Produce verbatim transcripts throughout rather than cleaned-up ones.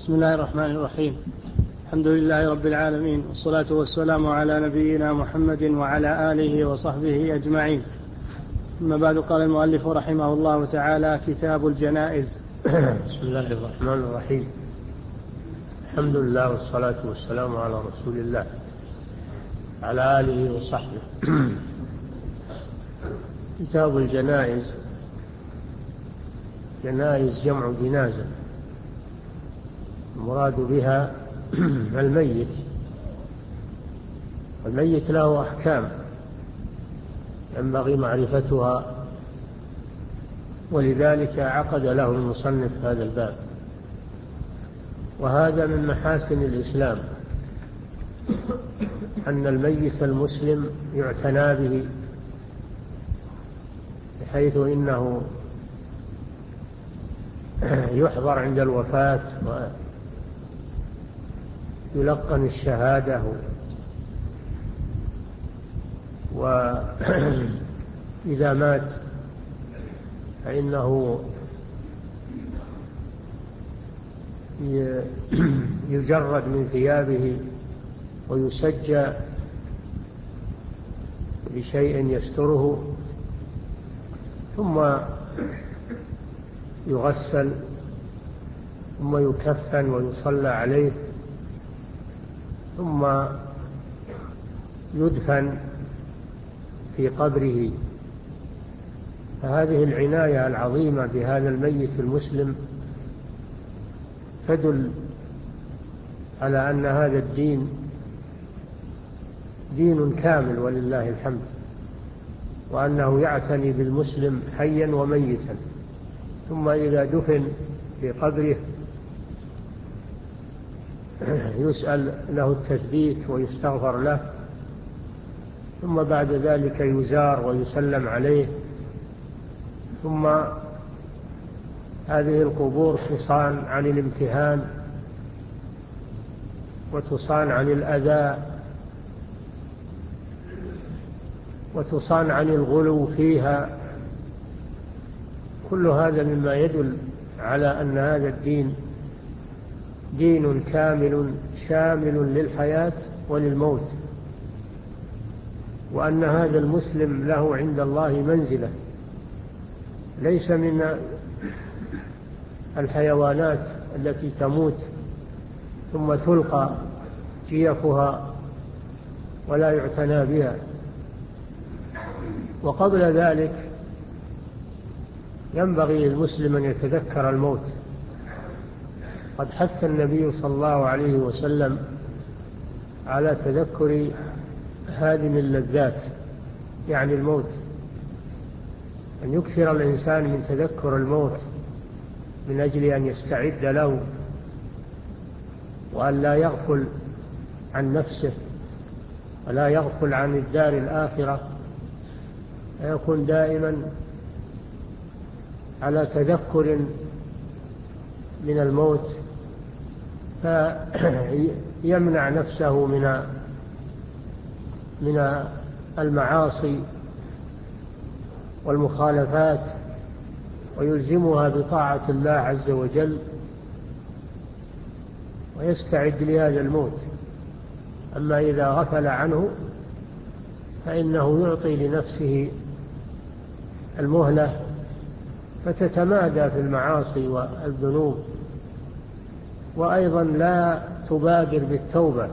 بسم الله الرحمن الرحيم. الحمد لله رب العالمين، والصلاة والسلام على نبينا محمد وعلى آله وصحبه أجمعين. ثم بعد، قال المؤلف رحمه الله تعالى: كتاب الجنائز. بسم الله الرحمن الرحيم. الحمد لله والصلاة والسلام على رسول الله على آله وصحبه. كتاب الجنائز. جنائز جمع جنازة، المراد بها الميت. الميت له أحكام ينبغي معرفتها، ولذلك عقد له المصنف هذا الباب. وهذا من محاسن الإسلام، أن الميت المسلم يعتنى به، بحيث إنه يحضر عند الوفاة ويلقن الشهادة، وإذا مات فإنه يجرد من ثيابه ويسجى بشيء يستره، ثم يغسل، ثم يكفن ويصلى عليه، ثم يدفن في قبره. فهذه العناية العظيمة بهذا الميت المسلم تدل على أن هذا الدين دين كامل ولله الحمد، وأنه يعتني بالمسلم حيا وميتا. ثم إذا دفن في قبره يسأل له التثبيت ويستغفر له، ثم بعد ذلك يزار ويسلم عليه. ثم هذه القبور تصان عن الامتهان، وتصان عن الأذى، وتصان عن الغلو فيها. كل هذا مما يدل على أن هذا الدين دين كامل شامل للحياة وللموت، وأن هذا المسلم له عند الله منزلة، ليس من الحيوانات التي تموت ثم تلقى جيفها ولا يعتنى بها. وقبل ذلك ينبغي للمسلم أن يتذكر الموت. قد حث النبي صلى الله عليه وسلم على تذكر هادم اللذات، يعني الموت، أن يكثر الإنسان من تذكر الموت من أجل أن يستعد له، وأن لا يغفل عن نفسه ولا يغفل عن الدار الآخرة، ويكون دائما على تذكر من الموت، فيمنع نفسه من من المعاصي والمخالفات، ويلزمها بطاعة الله عز وجل، ويستعد لهذا الموت. أما إذا غفل عنه فإنه يعطي لنفسه المهلة، فتتمادى في المعاصي والذنوب، وأيضا لا تبادر بالتوبة.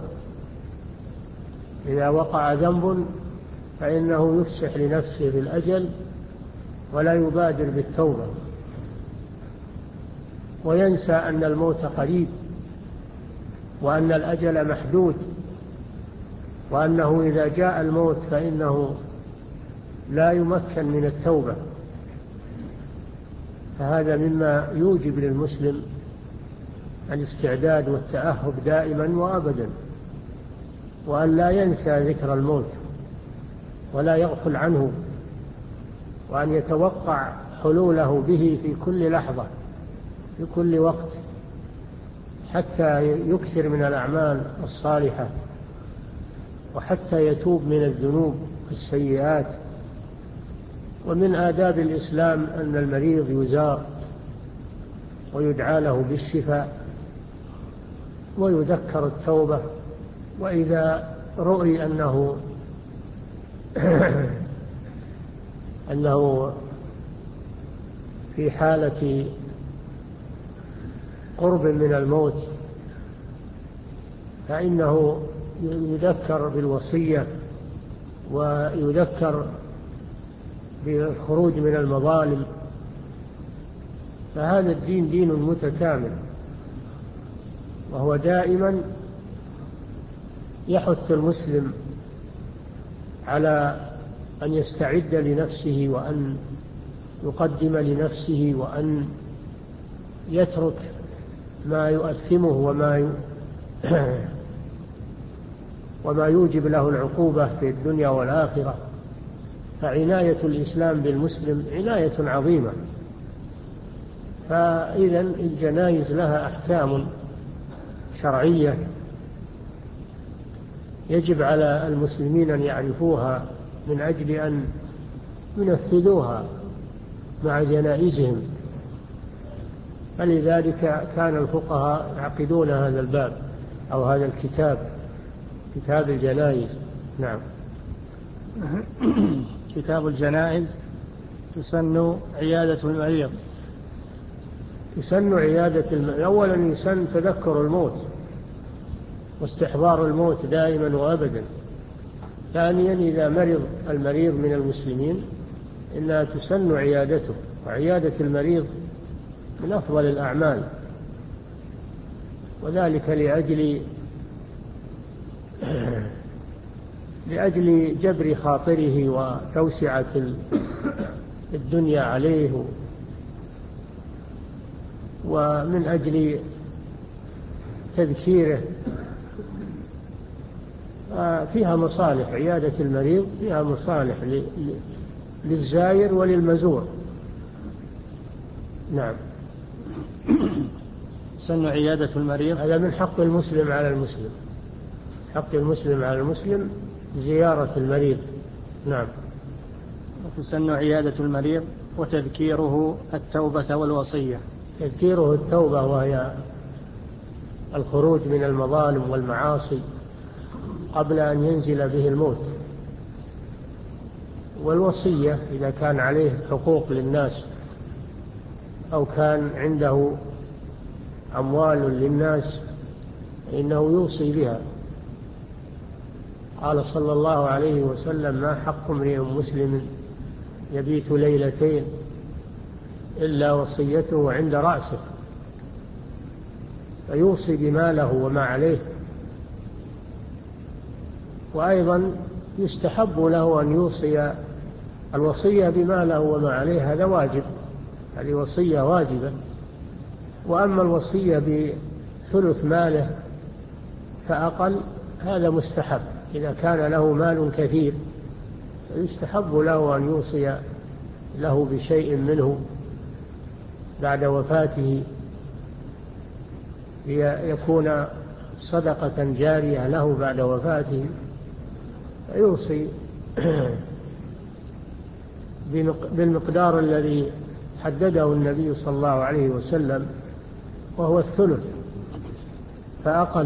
إذا وقع ذنب فإنه يفسح لنفسه بالأجل ولا يبادر بالتوبة، وينسى أن الموت قريب، وأن الأجل محدود، وأنه إذا جاء الموت فإنه لا يمكن من التوبة. فهذا مما يوجب للمسلم الاستعداد والتأهب دائما وأبدا، وأن لا ينسى ذكر الموت ولا يغفل عنه، وأن يتوقع حلوله به في كل لحظة في كل وقت، حتى يكثر من الأعمال الصالحة، وحتى يتوب من الذنوب والسيئات. ومن آداب الإسلام أن المريض يزار ويدعى له بالشفاء، ويذكر التوبة. وإذا رؤي أنه أنه في حالة قرب من الموت فإنه يذكر بالوصية ويذكر بالخروج من المظالم. فهذا الدين دين متكامل، وهو دائما يحث المسلم على أن يستعد لنفسه وأن يقدم لنفسه وأن يترك ما يؤثمه وما ي... وما يوجب له العقوبة في الدنيا والآخرة. فعناية الإسلام بالمسلم عناية عظيمة. فإذا الجنائز لها أحكام شرعية يجب على المسلمين أن يعرفوها من أجل أن ينفذوها مع جنائزهم. فلذلك كان الفقهاء يعقدون هذا الباب أو هذا الكتاب، كتاب الجنائز. نعم. كتاب الجنائز. تسن عيادة المريض. يسن عيادة المريض. أولا يسن تذكر الموت واستحضار الموت دائما وأبدا. ثانيا إذا مرض المريض من المسلمين إنها تسن عيادته، وعيادة المريض من أفضل الأعمال، وذلك لأجل لأجل جبر خاطره وتوسعة الدنيا عليه، ومن أجل تذكيره. فيها مصالح، عيادة المريض فيها مصالح للزائر وللمزور. نعم. سن عيادة المريض هذا من حق المسلم على المسلم، حق المسلم على المسلم زيارة المريض. نعم. وتسن عيادة المريض وتذكيره التوبة والوصية. تذكيره التوبة وهي الخروج من المظالم والمعاصي قبل أن ينزل به الموت، والوصية إذا كان عليه حقوق للناس أو كان عنده أموال للناس إنه يوصي بها. قال صلى الله عليه وسلم: ما حق امرئ مسلم يبيت ليلتين إلا وصيته عند رأسه، فيوصي بما له وما عليه. وأيضا يستحب له أن يوصي الوصية بما له وما عليه، هذا واجب، هذه وصية واجبة. وأما الوصية بثلث ماله فأقل هذا مستحب، إذا كان له مال كثير يستحب له أن يوصي له بشيء منه بعد وفاته ليكون صدقة جارية له بعد وفاته، فيوصي بالمقدار الذي حدده النبي صلى الله عليه وسلم، وهو الثلث فأقل،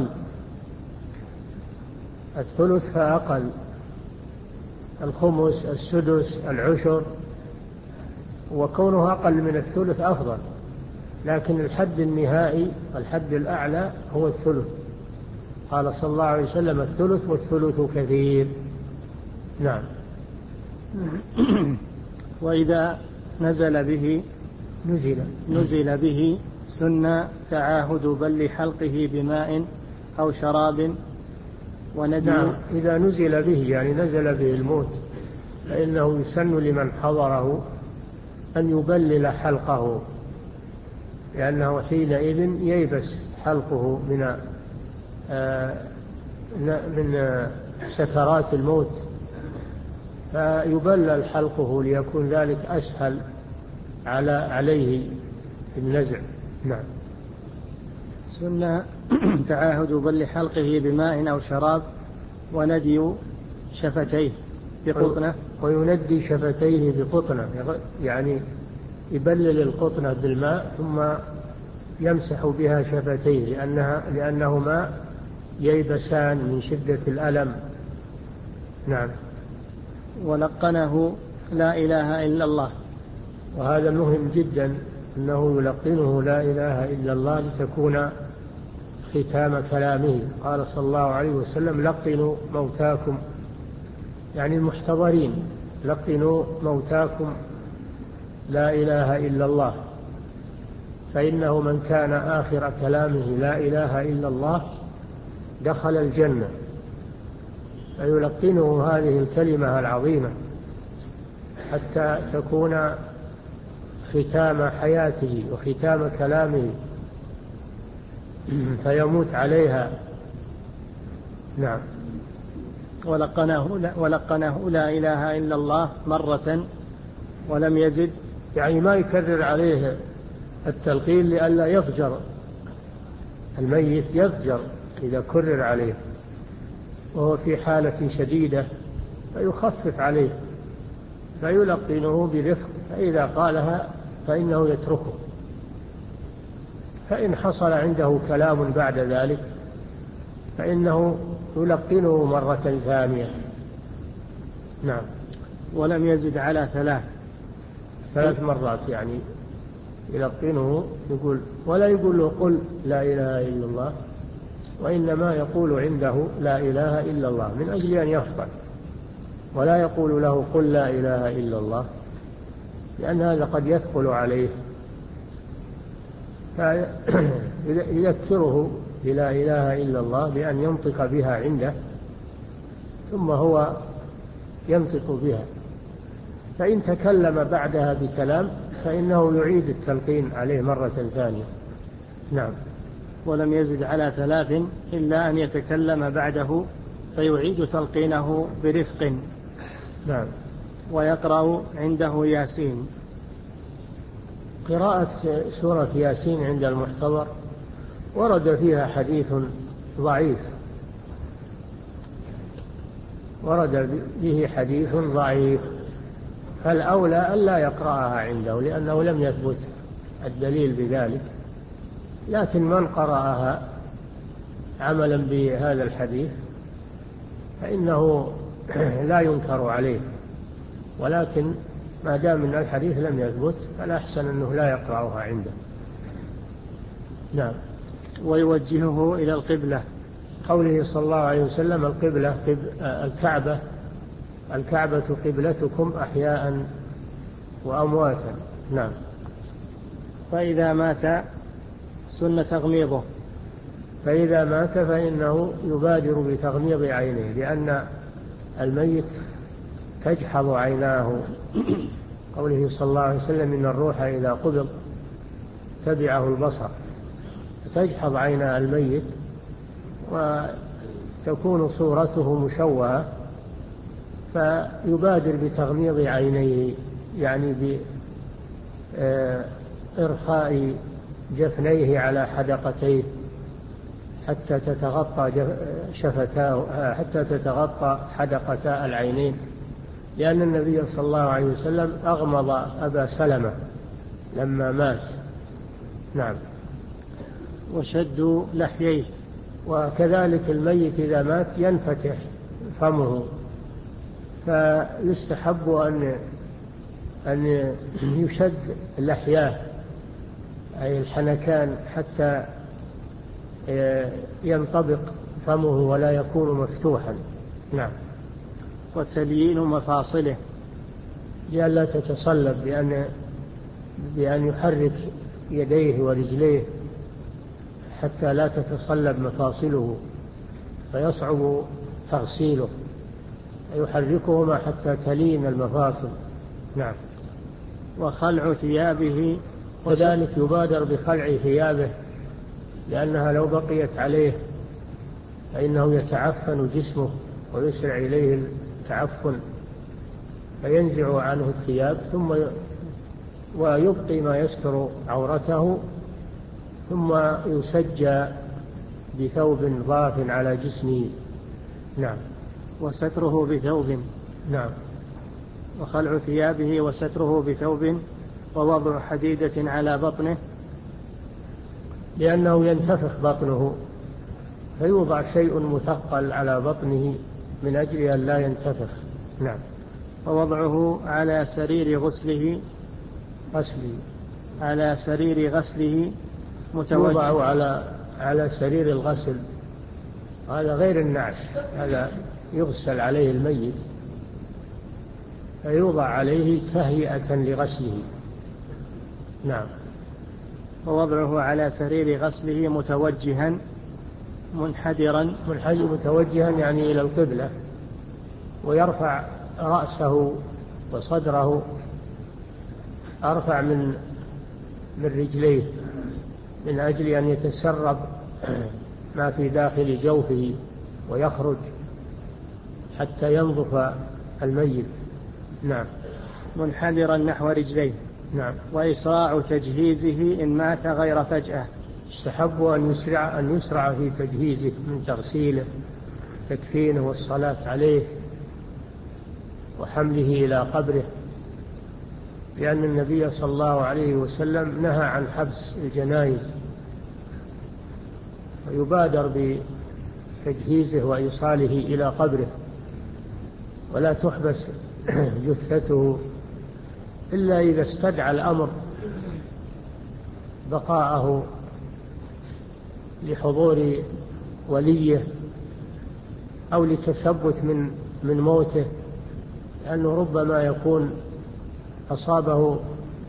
الثلث فأقل، الخمس، السدس، العشر، وكونه أقل من الثلث أفضل، لكن الحد النهائي الحد الأعلى هو الثلث. قال صلى الله عليه وسلم: الثلث والثلث كثير. نعم. وإذا نزل به نزل نزل به سن تعاهد بل حلقه بماء أو شراب وندي. نعم. إذا نزل به يعني نزل به الموت فإنه يسن لمن حضره أن يبلل حلقه، لأنه حينئذ ييبس حلقه من من سكرات الموت، فيبلل حلقه ليكون ذلك أسهل على عليه في النزع. نعم. سنة تعاهد بل حلقه بماء أو شراب وندي شفتيه بقطنة. ويندي شفتيه بقطنة، يعني يبلل القطنة بالماء ثم يمسح بها شفتيه لأنها لأنهما ييبسان من شدة الألم. نعم. ولقنه لا إله إلا الله. وهذا مهم جدا أنه يلقنه لا إله إلا الله لتكون ختام كلامه. قال صلى الله عليه وسلم لقنوا موتاكم، يعني المحتضرين، لقنوا موتاكم لا إله إلا الله، فإنه من كان آخر كلامه لا إله إلا الله دخل الجنة. فيلقنه هذه الكلمة العظيمة حتى تكون ختام حياته وختام كلامه فيموت عليها. نعم. ولقنه, ولقنه لا إله إلا الله مرة ولم يزد، يعني ما يكرر عليه التلقين لئلا يفجر الميت، يفجر إذا كرر عليه وهو في حالة شديدة فيخفف عليه فيلقنه برفق، فإذا قالها فإنه يتركه. فإن حصل عنده كلام بعد ذلك فإنه يلقنه مرة ثانية. نعم. ولم يزد على ثلاث ثلاث مرات، يعني يلقنه يقول، ولا يقول له قل لا إله إلا الله، وإنما يقول عنده لا إله إلا الله من أجل أن يفضل، ولا يقول له قل لا إله إلا الله لأن هذا قد يثقل عليه، فيذكره بلا إله إلا الله بأن ينطق بها عنده ثم هو ينطق بها. فإن تكلم بعدها بكلام فإنه يعيد التلقين عليه مرة ثانية. نعم. ولم يزد على ثلاث إلا أن يتكلم بعده فيعيد تلقينه برفق. نعم. ويقرأ عنده ياسين. قراءة سورة ياسين عند المحتضر ورد فيها حديث ضعيف، ورد به حديث ضعيف، فالأولى ألا يقرأها عنده لأنه لم يثبت الدليل بذلك، لكن من قرأها عملا بهذا الحديث فإنه لا ينكر عليه، ولكن ما دام من الحديث لم يثبت فلا أحسن أنه لا يقرأها عنده. نعم. ويوجهه إلى القبلة. قوله صلى الله عليه وسلم القبلة الكعبة، الكعبة قبلتكم أحياء وأمواتا. نعم. فإذا مات سن تغميضه. فإذا مات فإنه يبادر بتغميض عينيه لأن الميت تجحظ عيناه. قوله صلى الله عليه وسلم إن الروح إذا قبض تبعه البصر، تجحظ عين الميت وتكون صورته مشوهة، فيبادر بتغميض عينيه، يعني بإرخاء جفنيه على حدقتيه حتى تتغطى شفتاه، حتى تتغطى حدقتا العينين، لأن النبي صلى الله عليه وسلم أغمض أبا سلمة لما مات. نعم. وشد لحييه. وكذلك الميت إذا مات ينفتح فمه، فيستحب أن أن يشد لحياه أي الحنكان حتى ينطبق فمه ولا يكون مفتوحا. نعم. وتليين مفاصله لئلا تتصلب بأن بأن يحرك يديه ورجليه حتى لا تتصلب مفاصله فيصعب تغسيله، يحركهما حتى تلين المفاصل. نعم. وخلع ثيابه. وذلك يبادر بخلع ثيابه لأنها لو بقيت عليه فإنه يتعفن جسمه ويسرع إليه التعفن، فينزع عنه الثياب ثم ويبقي ما يستر عورته، ثم يسجى بثوب ضاف على جسمه. نعم. وستره بثوب. نعم. وخلع ثيابه وستره بثوب ووضع حديدة على بطنه لأنه ينتفخ بطنه، فيوضع شيء مثقل على بطنه من أجل أن لا ينتفخ. نعم. ووضعه على سرير غسله غسله على سرير غسله متوجه. يوضع على على سرير الغسل، هذا غير النعش، هذا يغسل عليه الميت، فيوضع عليه تهيئة لغسله. نعم. ووضعه على سرير غسله متوجها منحدرا منحدر متوجها يعني إلى القبلة، ويرفع رأسه وصدره أرفع من من رجليه من أجل أن يتسرب ما في داخل جوفه ويخرج حتى ينظف الميت. نعم. منحدرا نحو رجليه. نعم. وإسراع تجهيزه إن مات غير فجأة. استحب أن يسرع أن يسرع في تجهيزه من تغسيله تكفينه والصلاة عليه وحمله إلى قبره، لأن النبي صلى الله عليه وسلم نهى عن حبس الجنائز، ويبادر بتجهيزه وإيصاله إلى قبره، ولا تحبس جثته إلا إذا استدعى الأمر بقاءه لحضور وليه أو لتثبت من من موته، لأنه ربما يكون أصابه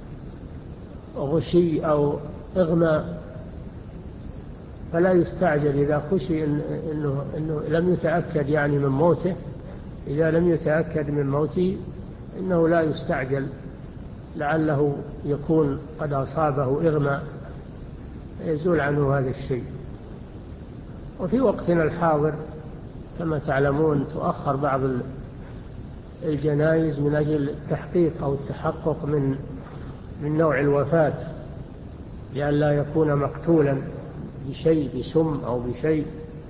غشي أو إغماء، فلا يستعجل إذا خشي إنه, إنه لم يتأكد يعني من موته. إذا لم يتأكد من موته إنه لا يستعجل، لعله يكون قد أصابه إغماء يزول عنه هذا الشيء. وفي وقتنا الحاضر كما تعلمون تؤخر بعض الجنائز من أجل التحقيق أو التحقق من من نوع الوفاة، لئلا يكون مقتولا بشيء بسم أو بشيء،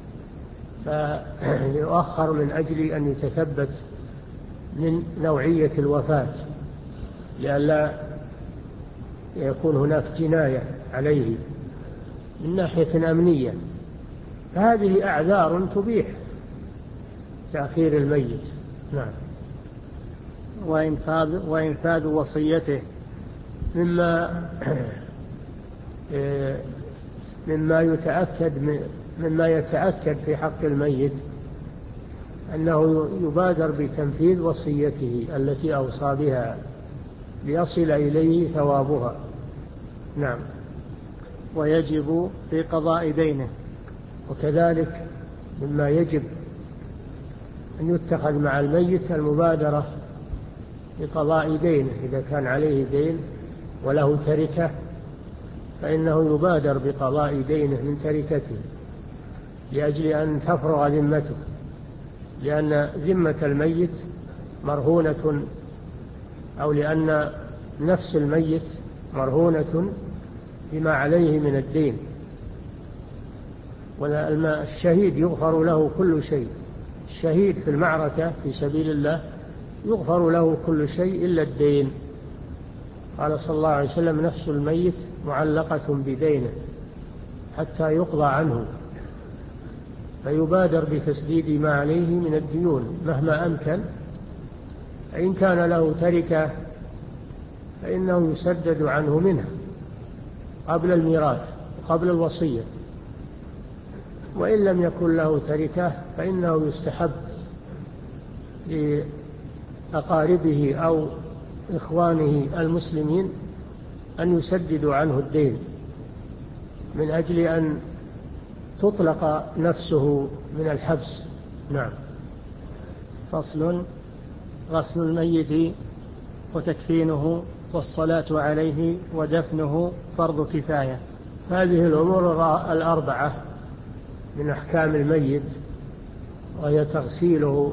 فيؤخر من أجل أن يتثبت من نوعية الوفاة، لئلا يكون هناك جناية عليه من ناحية أمنية. فهذه أعذار تبيح تأخير الميت. نعم. وإنفاذ, وإنفاذ وصيته مما مما يتأكد مما يتأكد في حق الميت أنه يبادر بتنفيذ وصيته التي أوصى بها ليصل إليه ثوابها. نعم. ويجب في قضاء دينه. وكذلك مما يجب أن يتخذ مع الميت المبادرة بقضاء دينه، إذا كان عليه دين وله تركة فإنه يبادر بقضاء دينه من تركته لأجل أن تفرغ ذمته، لأن ذمة الميت مرهونة، أو لأن نفس الميت مرهونة بما عليه من الدين. والشهيد يغفر له كل شيء، الشهيد في المعركة في سبيل الله يغفر له كل شيء إلا الدين. قال صلى الله عليه وسلم: نفس الميت معلقة بدينه حتى يقضى عنه، فيبادر بتسديد ما عليه من الديون مهما أمكن. فإن كان له تركة فإنه يسدد عنه منها قبل الميراث وقبل الوصية، وإن لم يكن له تركة فإنه يستحب لأقاربه أو إخوانه المسلمين أن يسددوا عنه الدين من أجل أن تطلق نفسه من الحبس. نعم. فصل: غسل الميت وتكفينه والصلاة عليه ودفنه فرض كفاية. هذه الأمور الأربعة من أحكام الميت، وهي تغسيله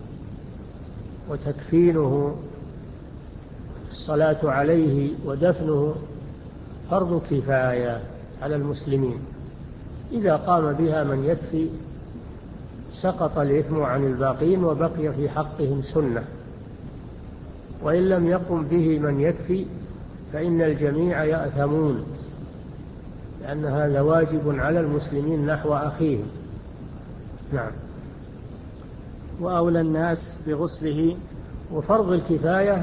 وتكفينه الصلاة عليه ودفنه فرض كفاية على المسلمين، إذا قام بها من يكفي سقط الإثم عن الباقين وبقي في حقهم سنة، وإن لم يقم به من يكفي فإن الجميع يأثمون، لأن هذا واجب على المسلمين نحو أخيهم. نعم. وأولى الناس بغسله. وفرض الكفاية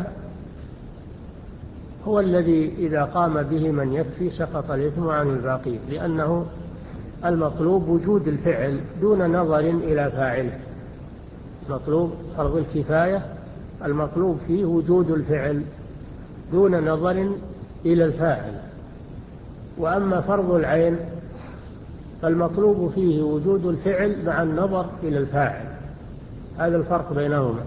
هو الذي إذا قام به من يكفي سقط الإثم عن الباقين، لأنه المطلوب وجود الفعل دون نظر إلى فاعله. مطلوب فرض الكفاية المطلوب فيه وجود الفعل دون نظر إلى الفاعل. وأما فرض العين فالمطلوب فيه وجود الفعل مع النظر إلى الفاعل. هذا الفرق بينهما.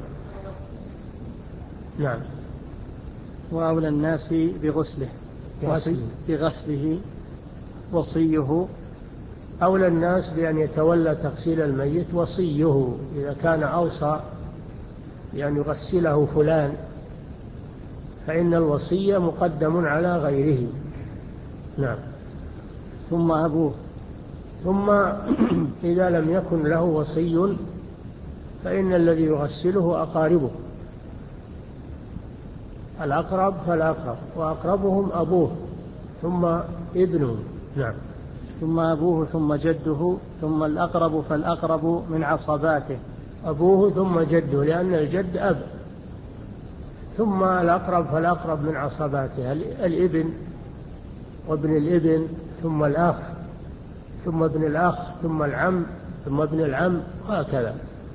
نعم. وأولى الناس بغسله بغسله وصيه. أولى الناس بأن يتولى تغسيل الميت وصيه، إذا كان أوصى بأن يغسله فلان فإن الوصية مقدم على غيره. نعم. ثم أبوه. ثم إذا لم يكن له وصي فإن الذي يغسله أقاربه، الأقرب فالأقرب، وأقربهم أبوه ثم ابنه. نعم. ثم أبوه ثم جده ثم الأقرب فالأقرب من عصباته. أبوه ثم جده، لأن الجد أب، ثم الأقرب فالأقرب من عصباته، الابن وابن الابن ثم الأخ ثم ابن الأخ ثم العم ثم ابن العم، وهكذا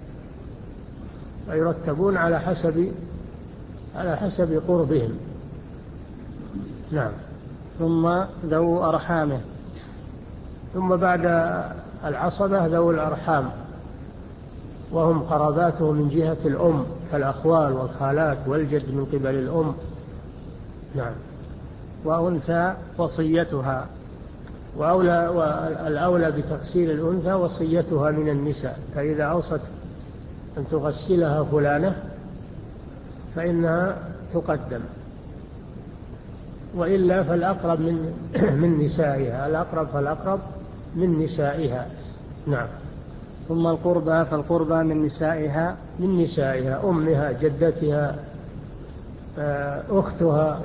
ويرتبون على حسب على حسب قربهم. نعم. ثم ذو أرحامه. ثم بعد العصبة ذو الأرحام، وهم قراباته من جهة الأم كالأخوال والخالات والجد من قبل الأم. نعم. وأنثى وصيتها. وأولى والأولى بتغسيل الأنثى وصيتها من النساء، فإذا أوصت أن تغسلها فلانة فإنها تقدم، وإلا فالأقرب من من نسائها، الأقرب فالأقرب من نسائها. نعم. ثم القربى فالقربى من نسائها من نسائها أمها جدتها أختها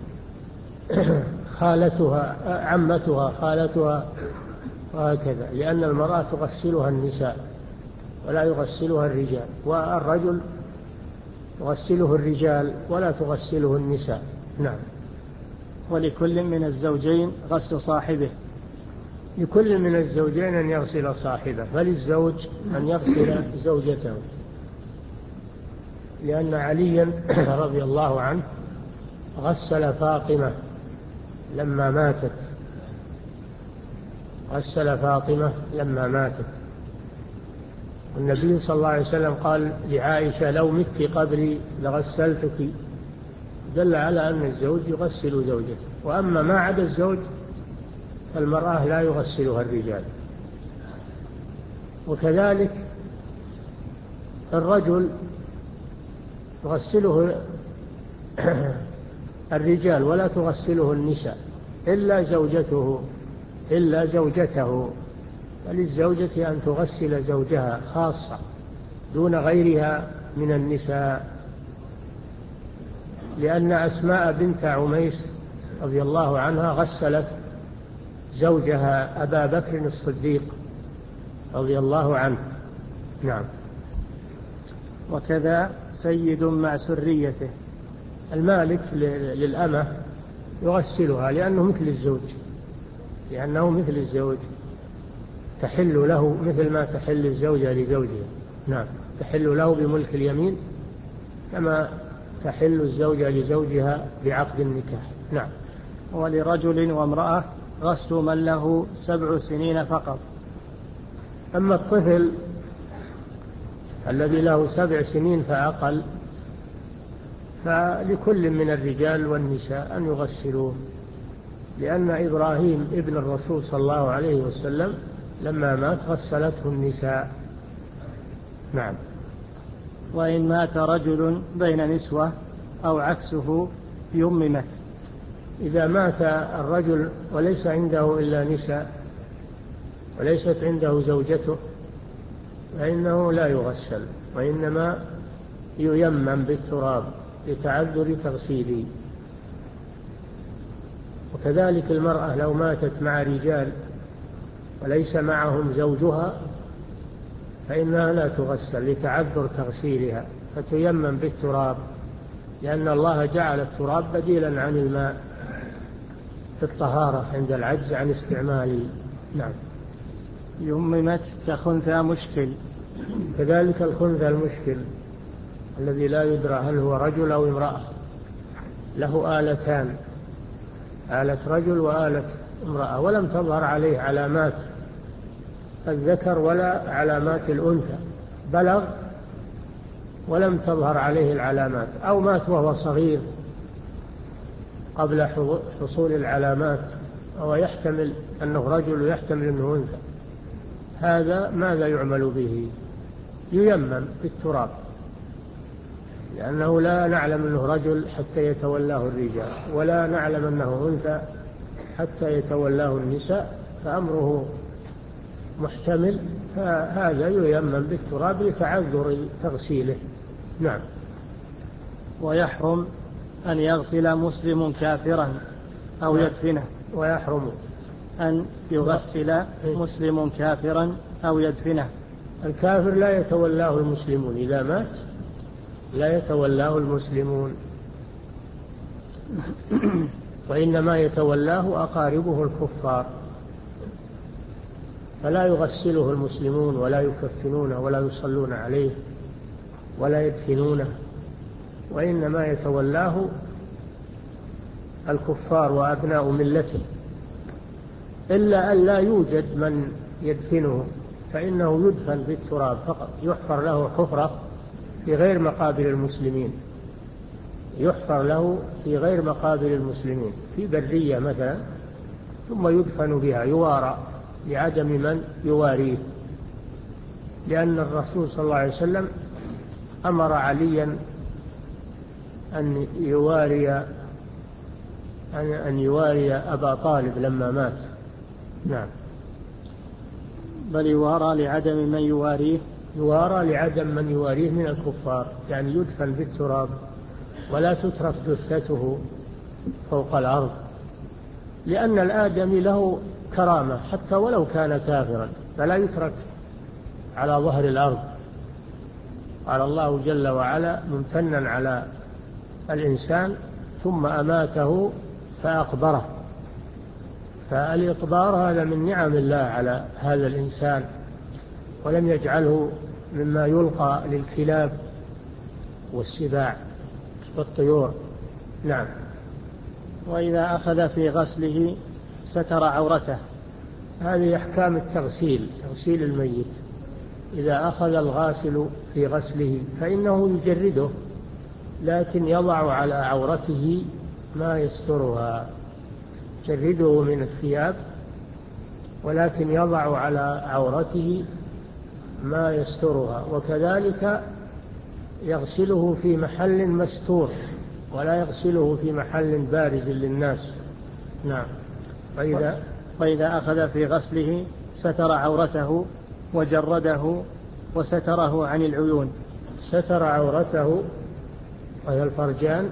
خالتها عمتها خالتها وهكذا، لأن المرأة تغسلها النساء ولا يغسلها الرجال، والرجل تغسله الرجال ولا تغسله النساء. نعم. ولكل من الزوجين غسل صاحبه. لكل من الزوجين أن يغسل صاحبه، فللزوج أن يغسل زوجته، لأن عليا رضي الله عنه غسل فاطمة لما ماتت غسل فاطمة لما ماتت والنبي صلى الله عليه وسلم قال لعائشة لو مت قبلي لغسلتك، دل على أن الزوج يغسل زوجته. وأما ما عدا الزوج فالمرأة لا يغسلها الرجال. وكذلك الرجل يغسله الرجال ولا تغسله النساء إلا زوجته إلا زوجته فللزوجة أن تغسل زوجها خاصة دون غيرها من النساء، لأن أسماء بنت عميس رضي الله عنها غسلت زوجها أبا بكر الصديق رضي الله عنه. نعم. وكذا سيد مع سريته. المالك للأمة يغسلها لأنه مثل الزوج لأنه مثل الزوج تحل له مثل ما تحل الزوجة لزوجها. نعم. تحل له بملك اليمين كما تحل الزوجة لزوجها بعقد النكاح. نعم. ولرجل وامرأة غسل من له سبع سنين فقط. أما الطفل الذي له سبع سنين فأقل فلكل من الرجال والنساء أن يغسلوه، لأن إبراهيم ابن الرسول صلى الله عليه وسلم لما مات غسلته النساء. نعم. وإن مات رجل بين نسوة أو عكسه يممت. إذا مات الرجل وليس عنده إلا نساء وليست عنده زوجته فإنه لا يغسل، وإنما ييمم بالتراب لتعذر تغسيله. وكذلك المرأة لو ماتت مع رجال وليس معهم زوجها فإنها لا تغسل لتعذر تغسيلها، فتيمم بالتراب، لأن الله جعل التراب بديلا عن الماء في الطهارة عند العجز عن استعماله. نعم. يممت كخنثى مشكل. كذلك الخنثى المشكل الذي لا يدرى هل هو رجل أو امرأة، له آلتان، آلة رجل وآلة امرأة، ولم تظهر عليه علامات الذكر ولا علامات الأنثى، بلغ ولم تظهر عليه العلامات، أو مات وهو صغير قبل حصول العلامات، أو يحتمل أنه رجل ويحتمل أنه أنثى، هذا ماذا يعمل به؟ ييمم بالتراب، لأنه لا نعلم أنه رجل حتى يتولاه الرجال، ولا نعلم أنه أنثى حتى يتولاه النساء، فأمره محتمل، فهذا ييمم بالتراب لتعذر تغسيله. نعم. ويحرم أن يغسل مسلم كافرا أو يدفنه. ويحرم أن يغسل مسلم كافرا أو يدفنه. الكافر لا يتولاه المسلمون، إذا مات لا يتولاه المسلمون، وإنما يتولاه أقاربه الكفار، فلا يغسله المسلمون ولا يكفنونه ولا يصلون عليه ولا يدفنونه، وإنما يتولاه الكفار وأبناء ملته، إلا أن لا يوجد من يدفنه، فإنه يدفن بالتراب فقط، يحفر له حفرة في غير مقابر المسلمين، يحفر له في غير مقابر المسلمين في برية مثلا، ثم يدفن بها يوارى لعدم من يواريه، لأن الرسول صلى الله عليه وسلم أمر عليا أن يواري أن يواري أبا طالب لما مات. نعم. بل يوارى لعدم من يواريه. يوارى لعدم من يواريه من الكفار، يعني يدفن بالتراب ولا تترك جثته فوق الأرض، لأن الآدمي له كرامة حتى ولو كان كافرا، فلا يترك على ظهر الأرض. قال الله جل وعلا ممتنا على الإنسان ثم أماته فأقبره، فالإقبار هذا من نعم الله على هذا الإنسان، ولم يجعله مما يلقى للكلاب والسباع والطيور. نعم. وإذا أخذ في غسله ستر عورته. هذه أحكام التغسيل، تغسيل الميت. إذا أخذ الغاسل في غسله فإنه يجرده، لكن يضع على عورته ما يسترها، يجرده من الثياب ولكن يضع على عورته ما يسترها، وكذلك يغسله في محل مستور ولا يغسله في محل بارز للناس. نعم. فإذا, فإذا أخذ في غسله ستر عورته وجرده وستره عن العيون. ستر عورته وهي الفرجان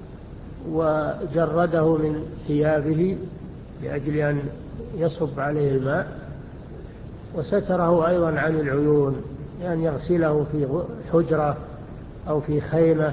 وجرده من ثيابه لأجل أن يصب عليه الماء، وستره أيضا عن العيون، يعني يغسله في حجرة أو في خيمة،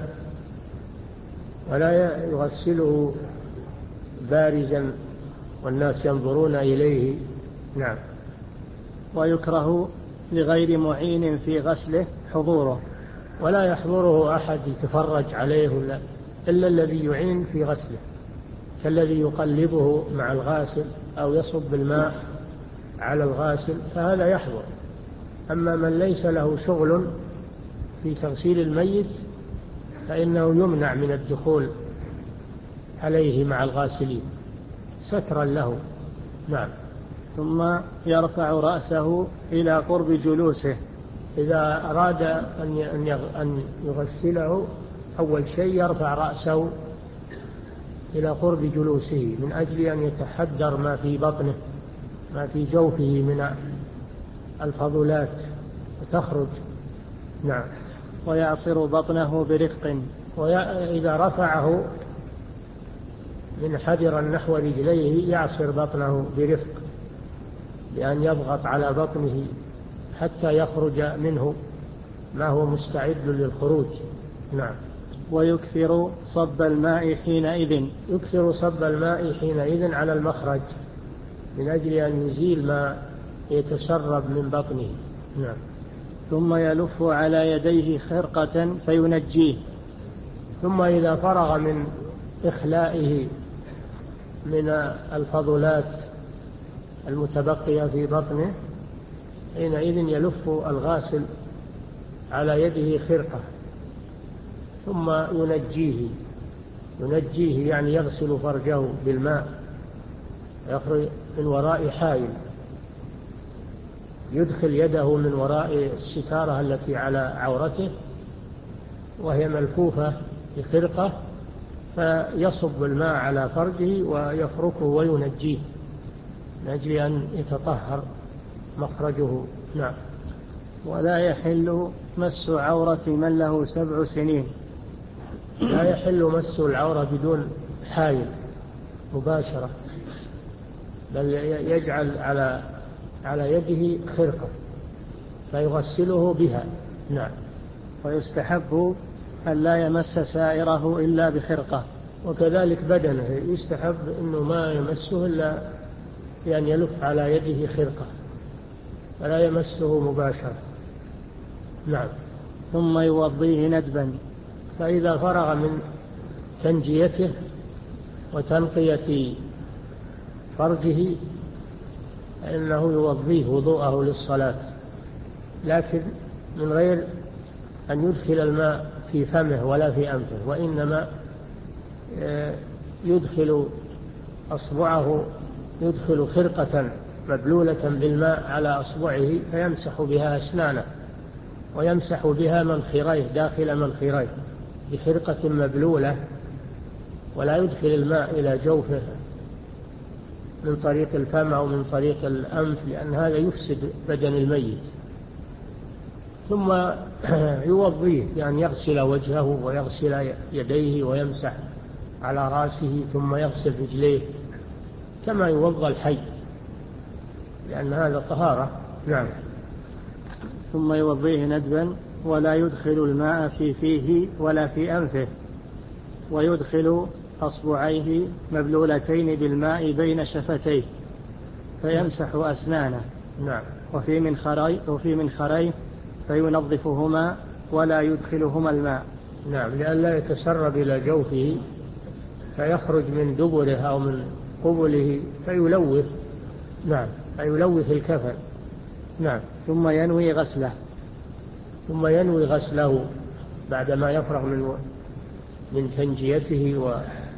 ولا يغسله بارزا والناس ينظرون إليه. نعم. ويكره لغير معين في غسله حضوره. ولا يحضره أحد يتفرج عليه إلا الذي يعين في غسله، كالذي يقلبه مع الغاسل أو يصب الماء على الغاسل، فهذا يحضر. أما من ليس له شغل في تغسيل الميت فإنه يمنع من الدخول عليه مع الغاسلين سترا له. نعم. ثم يرفع رأسه إلى قرب جلوسه. إذا أراد أن يغسله أول شيء يرفع رأسه إلى قرب جلوسه من أجل أن يتحدر ما في بطنه، ما في جوفه من الفضلات وتخرج. نعم. ويعصر بطنه برفق. وإذا رفعه من حدرا نحو رجليه يعصر بطنه برفق بأن يضغط على بطنه حتى يخرج منه ما هو مستعد للخروج. نعم. ويكثر صب الماء حينئذ يكثر صب الماء حينئذ على المخرج من أجل أن يزيل ما يتسرب من بطنه. نعم. ثم يلف على يديه خرقة فينجيه. ثم إذا فرغ من إخلائه من الفضلات المتبقية في بطنه حينئذ يلف الغاسل على يده خرقة ثم ينجيه ينجيه يعني يغسل فرجه بالماء، يخرج من وراء حائل، يدخل يده من وراء الستارة التي على عورته وهي ملفوفة بخرقة، فيصب الماء على فرجه ويفركه وينجيه من أجل أن يتطهر مخرجه. نعم. ولا يحل مس عورة من له سبع سنين. لا يحل مس العورة بدون حائل مباشرة، بل يجعل على على يده خرقة فيغسله بها. نعم. ويستحب أن لا يمس سائره إلا بخرقة. وكذلك بدنه يستحب أنه ما يمسه إلا بأن يلف على يده خرقة ولا يمسه مباشرة. نعم. ثم يوضيه ندبا. فإذا فرغ من تنجيته وتنقية فرجه فإنه يوضيه وضوءه للصلاة، لكن من غير أن يدخل الماء في فمه ولا في أنفه، وإنما يدخل أصبعه يدخل خرقة مبلولة بالماء على أصبعه فيمسح بها أسنانه ويمسح بها منخريه داخل منخريه بخرقة مبلولة، ولا يدخل الماء إلى جوفه من طريق الفم أو من طريق الأنف، لأن هذا يفسد بدن الميت. ثم يوضيه يعني يغسل وجهه ويغسل يديه ويمسح على رأسه ثم يغسل رجليه كما يوضى الحي، لأن هذا طهارة. نعم. ثم يوضيه ندبا ولا يدخل الماء في فيه ولا في أنفه، ويدخل أصبعيه مبلولتين بالماء بين شفتيه فيمسح أسنانه. نعم. وفي منخريه وفي منخريه فينظفهما ولا يدخلهما الماء. نعم، لأن لا يتسرب إلى جوفه فيخرج من دبره أو من قبله فيلوث. نعم، فيلوث الكفن. نعم. ثم ينوي غسله. ثم ينوي غسله بعدما يفرغ من من تنجيته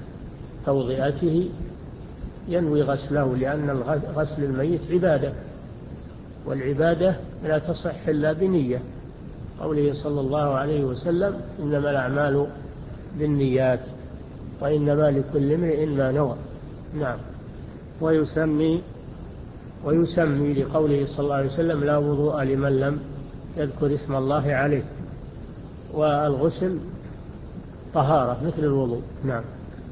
وتوضئته، ينوي غسله، لأن غسل الميت عبادة، والعبادة لا تصح إلا بنية، قوله صلى الله عليه وسلم إنما الأعمال بالنيات وإنما لكل امرئ ما نوى. نعم. ويسمي ويسمي لقوله صلى الله عليه وسلم لا وضوء لمن لم يذكر اسم الله عليه، والغسل طهارة مثل الوضوء. نعم.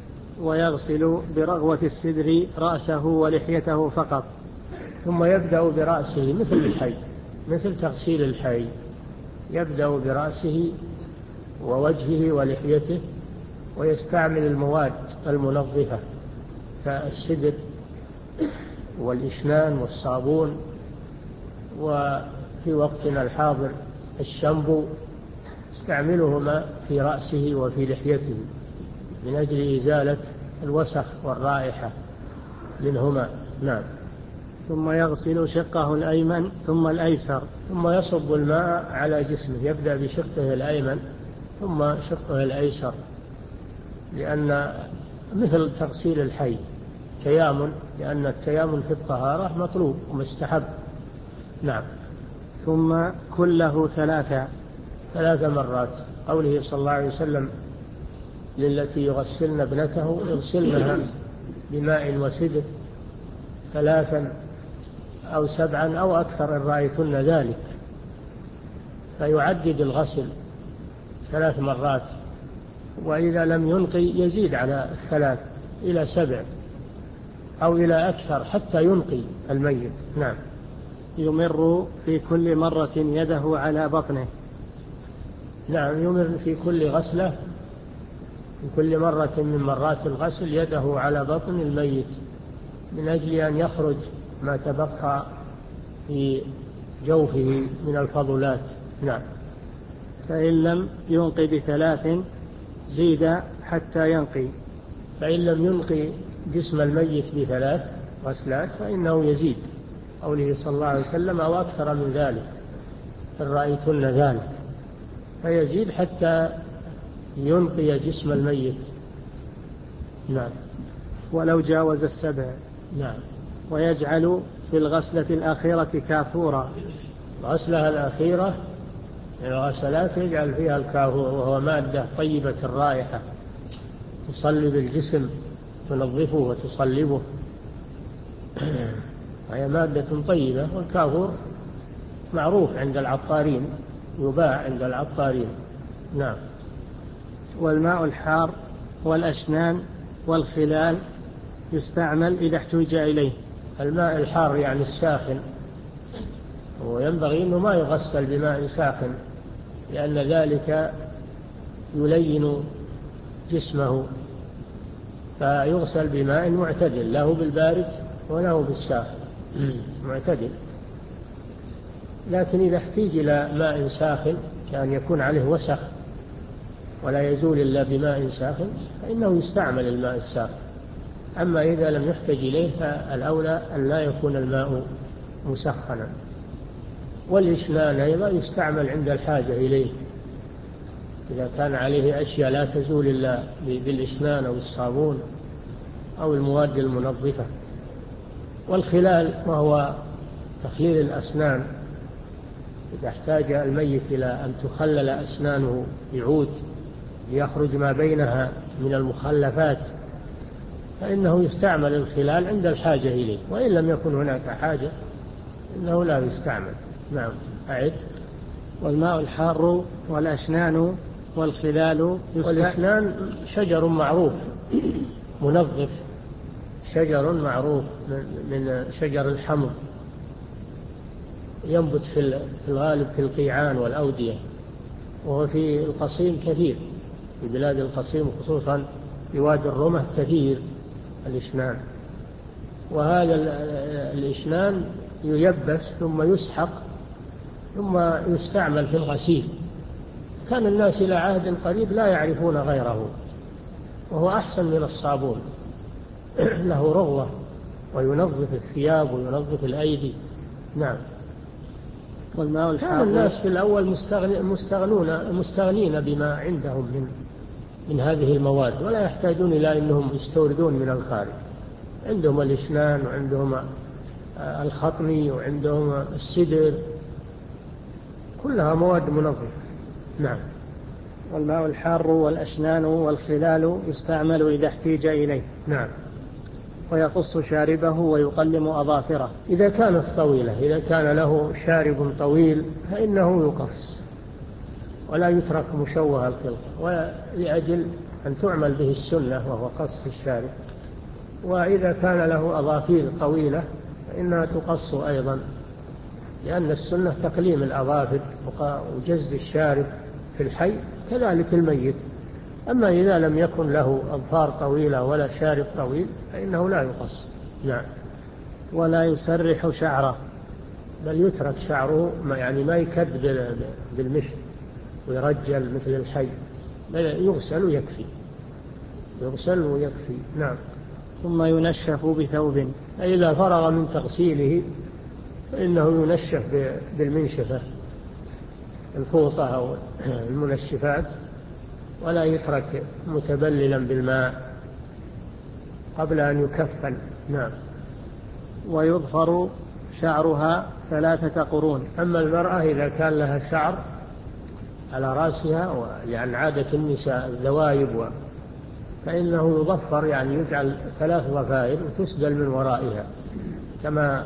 ويغسل برغوة السدر رأسه ولحيته فقط. ثم يبدأ برأسه مثل الحي، مثل تغسيل الحي، يبدأ برأسه ووجهه ولحيته، ويستعمل المواد المنظفة كالسدر والإشنان والصابون، وفي وقتنا الحاضر الشامبو، استعملهما في رأسه وفي لحيته من أجل إزالة الوسخ والرائحة منهما. نعم. ثم يغسل شقه الأيمن ثم الأيسر. ثم يصب الماء على جسمه، يبدأ بشقه الأيمن ثم شقه الأيسر، لأن مثل تغسيل الحي تيامن، لأن التيامن في الطهارة مطلوب ومستحب. نعم. ثم كله ثلاثة ثلاث مرات، قوله صلى الله عليه وسلم للتي يغسلن ابنته يغسلنها بماء وسدر ثلاثا أو سبعا أو أكثر إن رأيتن ذلك، فيعدد الغسل ثلاث مرات، وإذا لم ينقي يزيد على الثلاث إلى سبع أو إلى أكثر حتى ينقي الميت. نعم. يمر في كل مرة يده على بطنه. نعم، يمر في كل غسلة، في كل مرة من مرات الغسل يده على بطن الميت من أجل أن يخرج ما تبقى في جوفه من الفضلات. نعم. فإن لم ينقي بثلاث زيد حتى ينقي. فإن لم ينقي جسم الميت بثلاث غسلات فإنه يزيد، قوله صلى الله عليه وسلم أو أكثر من ذلك إن رأيتن ذلك، فيزيد حتى ينقي جسم الميت. نعم. ولو جاوز السبع. نعم. ويجعل في الغسلة الأخيرة كافورا. الغسلة الأخيرة من الغسلات يجعل فيها الكافور، وهو مادة طيبة الرائحة تصلب الجسم، تنظفه وتصلبه، وهي مادة طيبة. والكافور معروف عند العطارين، يباع عند العطارين. نعم. والماء الحار والأشنان والخلال يستعمل إذا احتوج إليه. الماء الحار يعني الساخن، وينبغي أنه ما يغسل بماء ساخن لأن ذلك يلين جسمه، فيغسل بماء معتدل، له بالبارد وله بالساخن معتدل. لكن إذا احتيج إلى ماء ساخن كان يكون عليه وسخ ولا يزول إلا بماء ساخن فإنه يستعمل الماء الساخن. أما إذا لم يحتج إليه فالأولى أن لا يكون الماء مسخنا. والإشنان أيضا يستعمل عند الحاجة إليه، إذا كان عليه أشياء لا تزول إلا بالإشنان أو الصابون أو المواد المنظفة. والخلال وهو تخليل الأسنان، إذا احتاج الميت إلى أن تخلل أسنانه بعود ليخرج ما بينها من المخلفات فإنه يستعمل الخلال عند الحاجة إليه، وإن لم يكن هناك حاجة إنه لا يستعمل. نعم. أعد. والماء الحار والأشنان والخلال. والأشنان شجر معروف منظف، شجر معروف من شجر الحمض، ينبت في الغالب في القيعان والأودية، وهو في القصيم كثير، في بلاد القصيم خصوصا في وادي الرمة كثير الإشنان. وهذا الإشنان ييبس ثم يسحق ثم يستعمل في الغسيل. كان الناس إلى عهد قريب لا يعرفون غيره، وهو أحسن من الصابون له رغوة وينظف الثياب وينظف الأيدي. نعم. والماء الحار. كان الناس في الأول مستغنون مستغنين بما عندهم من من هذه المواد، ولا يحتاجون إلى أنهم يستوردون من الخارج. عندهم الإشنان وعندهم الخطمي وعندهم السدر، كلها مواد منظفة. نعم. والماء الحار والأشنان والخلال يستعمل إذا احتيج إليه. نعم. ويقص شاربه ويقلم أظافره. إذا كانت طويلة، إذا كان له شارب طويل فإنه يقص ولا يترك مشوه الخلقة، ولأجل أن تعمل به السنة وهو قص الشارب. وإذا كان له أظافير طويلة فإنها تقص أيضا، لأن السنة تقليم الأظافر وجز الشارب في الحي كذلك الميت. أما إذا لم يكن له أظفار طويلة ولا شارب طويل فإنه لا يقص. نعم. ولا يسرح شعره، بل يترك شعره، يعني ما يكد بالمشط ويرجل مثل الحي، بل يغسل ويكفي، يغسل ويكفي. نعم. ثم ينشف بثوب. إذا فرغ من تغسيله فإنه ينشف بالمنشفة، الفوطة أو المنشفات، ولا يترك متبللا بالماء قبل أن يكفن. نعم. ويظفر شعرها ثلاثة قرون. أما المرأة إذا كان لها شعر على رأسها، لأن عادة النساء الذوايب، فإنه يظفر، يعني يجعل ثلاث ضفائر وتسدل من ورائها، كما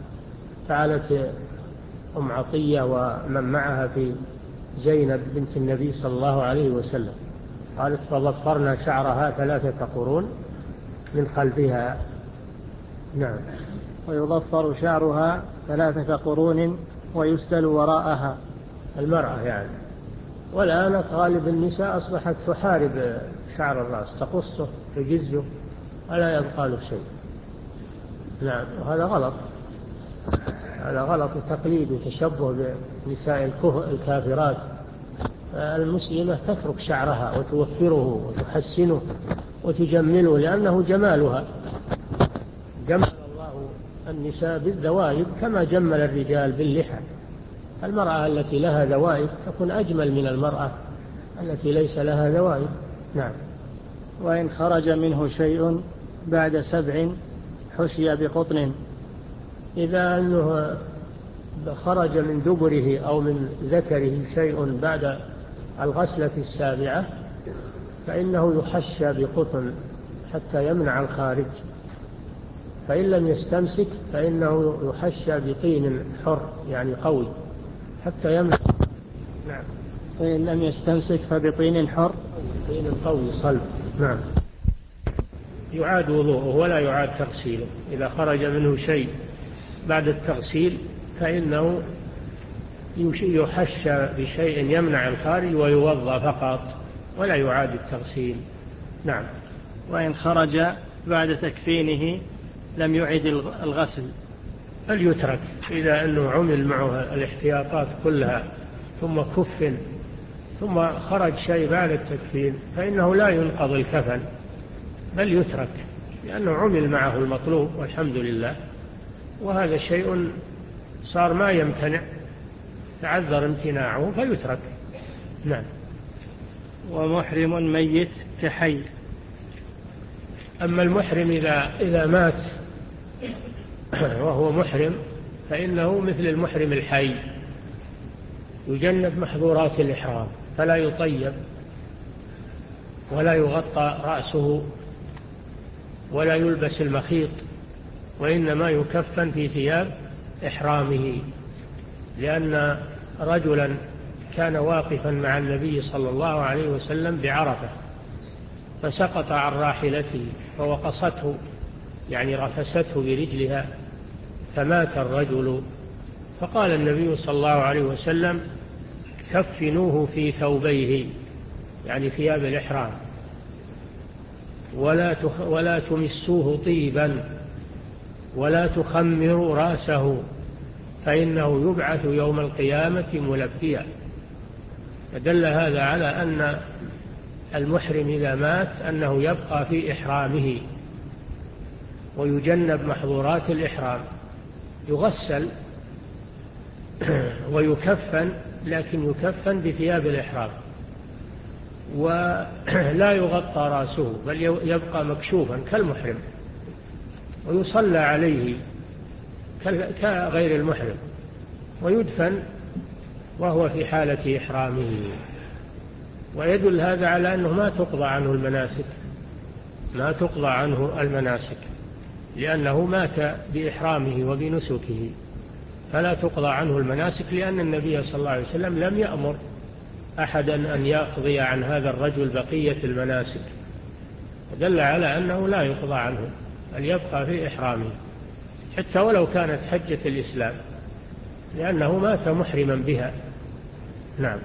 فعلت أم عطية ومن معها في زينب بنت النبي صلى الله عليه وسلم. قالت فضفرنا شعرها ثلاثة قرون من خلفها. نعم. ويضفر شعرها ثلاثة قرون ويسدل وراءها. المرأة يعني. والآن غالب النساء أصبحت تحارب شعر الرأس، تقصه تجزه ولا يبقى له شيء. نعم. وهذا غلط، هذا غلط وتقليد وتشبه بنساء الكافرات. المسلمة تترك شعرها وتوفره وتحسنه وتجمله، لأنه جمالها. جمل الله النساء بالذوائب كما جمل الرجال باللحى. المرأة التي لها ذوائب تكون أجمل من المرأة التي ليس لها ذوائب. نعم. وإن خرج منه شيء بعد سبع حشي بقطن. إذا أنه خرج من دبره أو من ذكره شيء بعد الغسلة السابعة فإنه يحشى بقطن حتى يمنع الخارج. فإن لم يستمسك فإنه يحشى بطين حر يعني قوي حتى يمنع. نعم. فإن لم يستمسك فبطين حر، طين قوي صلب. نعم. يعاد وضوءه ولا يعاد تغسيله. إذا خرج منه شيء بعد التغسيل فإنه يحشى بشيء يمنع الخارج ويوضأ فقط ولا يعاد التغسيل. نعم. وإن خرج بعد تكفينه لم يعد الغسل، بل يترك. إذا أنه عمل معه الاحتياطات كلها ثم كفن ثم خرج شيء بعد التكفين فإنه لا ينقض الكفن بل يترك، لأنه عمل معه المطلوب والحمد لله. وهذا شيء صار ما يمتنع، تعذر امتناعه فيترك. نعم. ومحرم ميت كحي. أما المحرم إذا, إذا مات وهو محرم فإنه مثل المحرم الحي، يجنب محظورات الإحرام، فلا يطيب ولا يغطى رأسه ولا يلبس المخيط، وإنما يكفن في ثياب إحرامه. لأن رجلا كان واقفا مع النبي صلى الله عليه وسلم بعرفة فسقط عن راحلته فوقصته يعني رفسته برجلها فمات الرجل. فقال النبي صلى الله عليه وسلم كفنوه في ثوبيه يعني ثياب الإحرام ولا ولا تمسوه طيبا ولا تخمروا رأسه فإنه يبعث يوم القيامة ملبيا. فدل هذا على أن المحرم إذا مات أنه يبقى في إحرامه ويجنب محظورات الإحرام، يغسل ويكفن، لكن يكفن بثياب الإحرام ولا يغطى رأسه بل يبقى مكشوفا كالمحرم، ويصلى عليه كغير المحرم، ويدفن وهو في حالة إحرامه. ويدل هذا على أنه ما تقضى عنه المناسك، ما تقضى عنه المناسك لأنه مات بإحرامه وبنسكه، فلا تقضى عنه المناسك، لأن النبي صلى الله عليه وسلم لم يأمر أحدا أن يقضي عن هذا الرجل بقية المناسك، دل على أنه لا يقضى عنه بل يبقى في إحرامه حتى ولو كانت حجة الإسلام، لأنه مات محرما بها. نعم.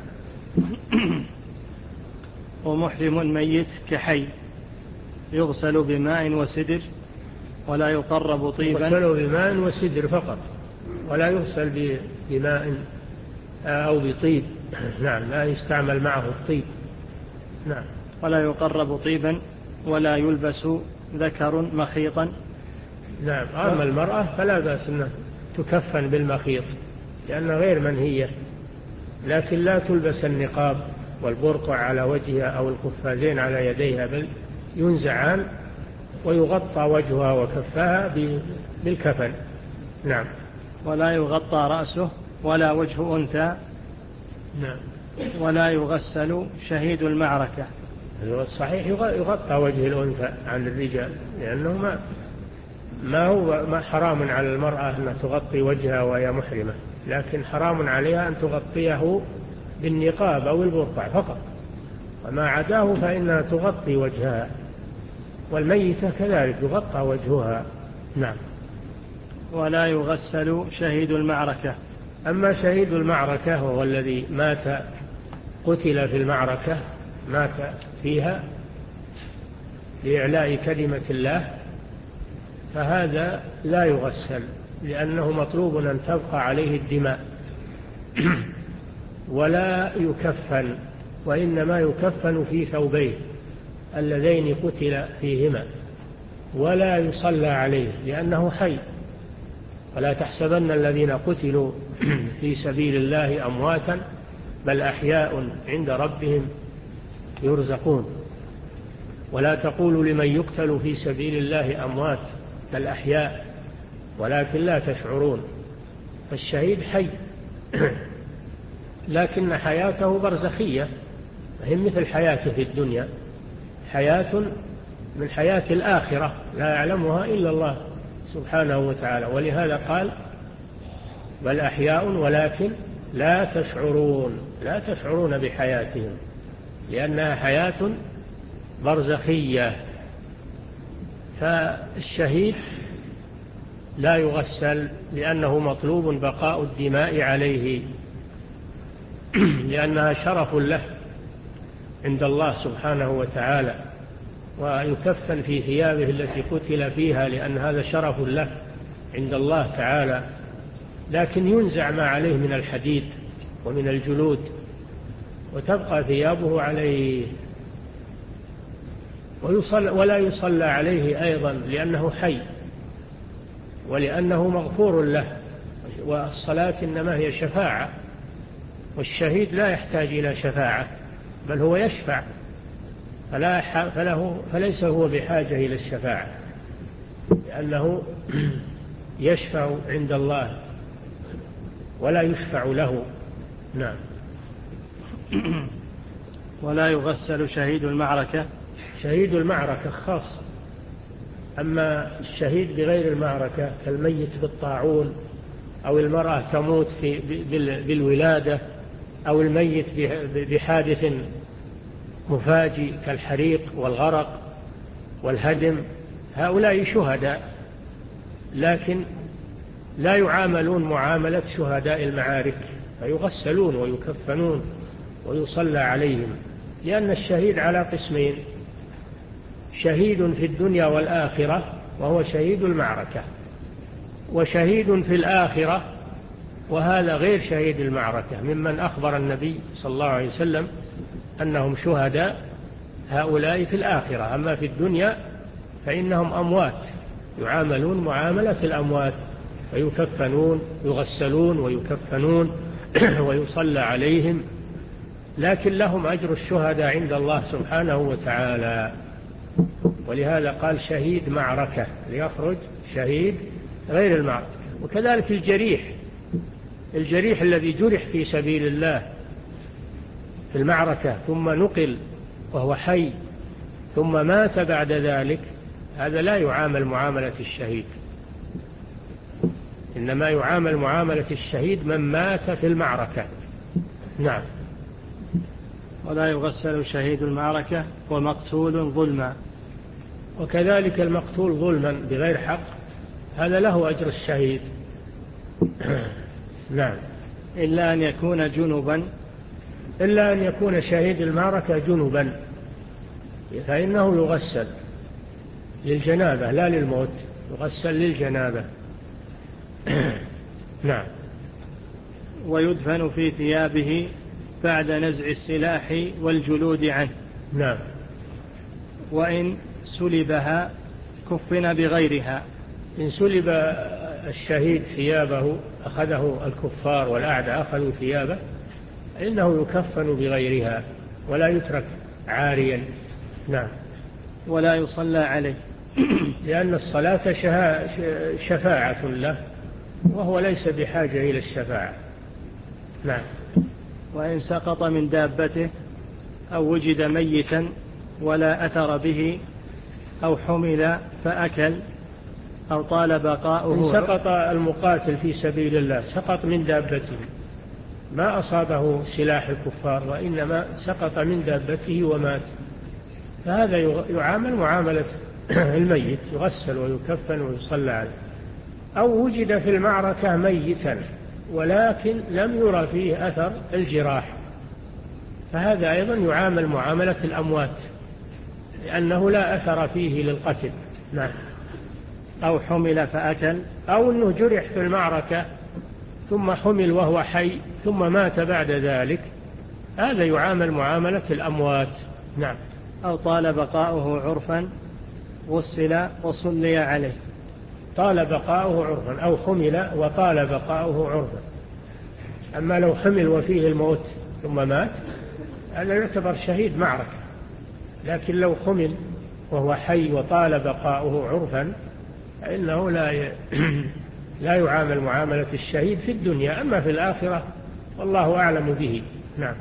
ومحرم ميت كحي يغسل بماء وسدر ولا يقرب طيبا. يغسل بماء وسدر فقط ولا يغسل بماء أو بطيب. نعم. لا يستعمل معه الطيب. نعم. ولا يقرب طيبا ولا يلبس ذكر مخيطا. نعم. أما المرأة فلا بأس أنها تكفن بالمخيط لأنها غير منهية، لكن لا تلبس النقاب والبرقع على وجهها أو القفازين على يديها، بل ينزعان ويغطى وجهها وكفها بالكفن. نعم. ولا يغطى رأسه ولا وجه أنثى. نعم. ولا يغسل شهيد المعركة. الصحيح يغطى وجه الأنثى عن الرجال، لأنه ما ما هو ما حرام على المرأة أن تغطي وجهها وهي محرمة، لكن حرام عليها أن تغطيه بالنقاب أو البرقع فقط، وما عداه فإنها تغطي وجهها والميتة كذلك يغطى وجهها. نعم. ولا يغسل شهيد المعركة. أما شهيد المعركة وهو الذي مات قتل في المعركة مات فيها لإعلاء كلمة الله فهذا لا يغسل لأنه مطلوب أن تبقى عليه الدماء ولا يكفن، وإنما يكفن في ثوبيه اللذين قتل فيهما ولا يصلى عليه لأنه حي. ولا تحسبن الذين قتلوا في سبيل الله أمواتا بل أحياء عند ربهم يرزقون. ولا تقولوا لمن يقتل في سبيل الله أموات بل أحياء ولكن لا تشعرون. فالشهيد حي لكن حياته برزخية، هي مثل حياته في الدنيا، حياة من حياة الآخرة لا يعلمها إلا الله سبحانه وتعالى. ولهذا قال بل أحياء ولكن لا تشعرون، لا تشعرون بحياتهم لأنها حياة برزخية. فالشهيد لا يغسل لأنه مطلوب بقاء الدماء عليه لأنها شرف له عند الله سبحانه وتعالى، ويكفن في ثيابه التي قتل فيها لأن هذا شرف له عند الله تعالى. لكن ينزع ما عليه من الحديد ومن الجلود وتبقى ثيابه عليه، ويصلى ولا يصلى عليه أيضا لأنه حي ولأنه مغفور له، والصلاة إنما هي شفاعة، والشهيد لا يحتاج إلى شفاعة بل هو يشفع، فلا فله فليس هو بحاجة إلى الشفاعة لأنه يشفع عند الله ولا يشفع له. نعم. ولا يغسل شهيد المعركة. شهيد المعركة خاص، أما الشهيد بغير المعركة كالميت بالطاعون أو المرأة تموت في بالولادة أو الميت بحادث مفاجئ كالحريق والغرق والهدم، هؤلاء شهداء لكن لا يعاملون معاملة شهداء المعارك، فيغسلون ويكفنون ويصلى عليهم، لأن الشهيد على قسمين: شهيد في الدنيا والآخرة وهو شهيد المعركة، وشهيد في الآخرة وهذا غير شهيد المعركة ممن أخبر النبي صلى الله عليه وسلم أنهم شهداء، هؤلاء في الآخرة. أما في الدنيا فإنهم أموات يعاملون معاملة الأموات، فيكفنون يغسلون ويكفنون ويصلى عليهم، لكن لهم أجر الشهداء عند الله سبحانه وتعالى. ولهذا قال شهيد معركة ليخرج شهيد غير المعركة. وكذلك الجريح، الجريح الذي جرح في سبيل الله في المعركة ثم نقل وهو حي ثم مات بعد ذلك، هذا لا يعامل معاملة الشهيد، إنما يعامل معاملة الشهيد من مات في المعركة. نعم. ولا يغسل شهيد المعركة ومقتول ظلما. وكذلك المقتول ظلما بغير حق هذا له أجر الشهيد. نعم. إلا أن يكون جنبا. إلا أن يكون شهيد المعركة جنبا فإنه يغسل للجنابة لا للموت، يغسل للجنابة. نعم. ويدفن في ثيابه بعد نزع السلاح والجلود عنه. نعم. وإن سلبها كفن بغيرها. إن سلب الشهيد ثيابه أخذه الكفار والأعداء أخذوا ثيابه إنه يكفن بغيرها ولا يترك عاريا. نعم. ولا يصلى عليه لأن الصلاة شفاعة له وهو ليس بحاجة إلى الشفاعة. نعم. وإن سقط من دابته أو وجد ميتا ولا أثر به أو حمل فأكل أو طال بقاؤه. إن سقط المقاتل في سبيل الله سقط من دابته، ما أصابه سلاح الكفار وإنما سقط من دابته ومات، فهذا يعامل معاملة الميت يغسل ويكفن ويصلى عليه. أو وجد في المعركة ميتا ولكن لم يرى فيه أثر الجراح، فهذا أيضا يعامل معاملة الأموات لأنه لا أثر فيه للقتل. نعم. أو حمل فأكل، أو أنه جرح في المعركة ثم حمل وهو حي ثم مات بعد ذلك، هذا يعامل معاملة الأموات. نعم. أو طال بقاؤه عرفا غسل وصلي عليه. طال بقاؤه عرفا أو حمل وطال بقاؤه عرفا. أما لو حمل وفيه الموت ثم مات هذا يعتبر شهيد معركة، لكن لو حمل وهو حي وطال بقاؤه عرفا فإنه لا ي... لا يعامل معاملة الشهيد في الدنيا، أما في الآخرة والله أعلم به. نعم.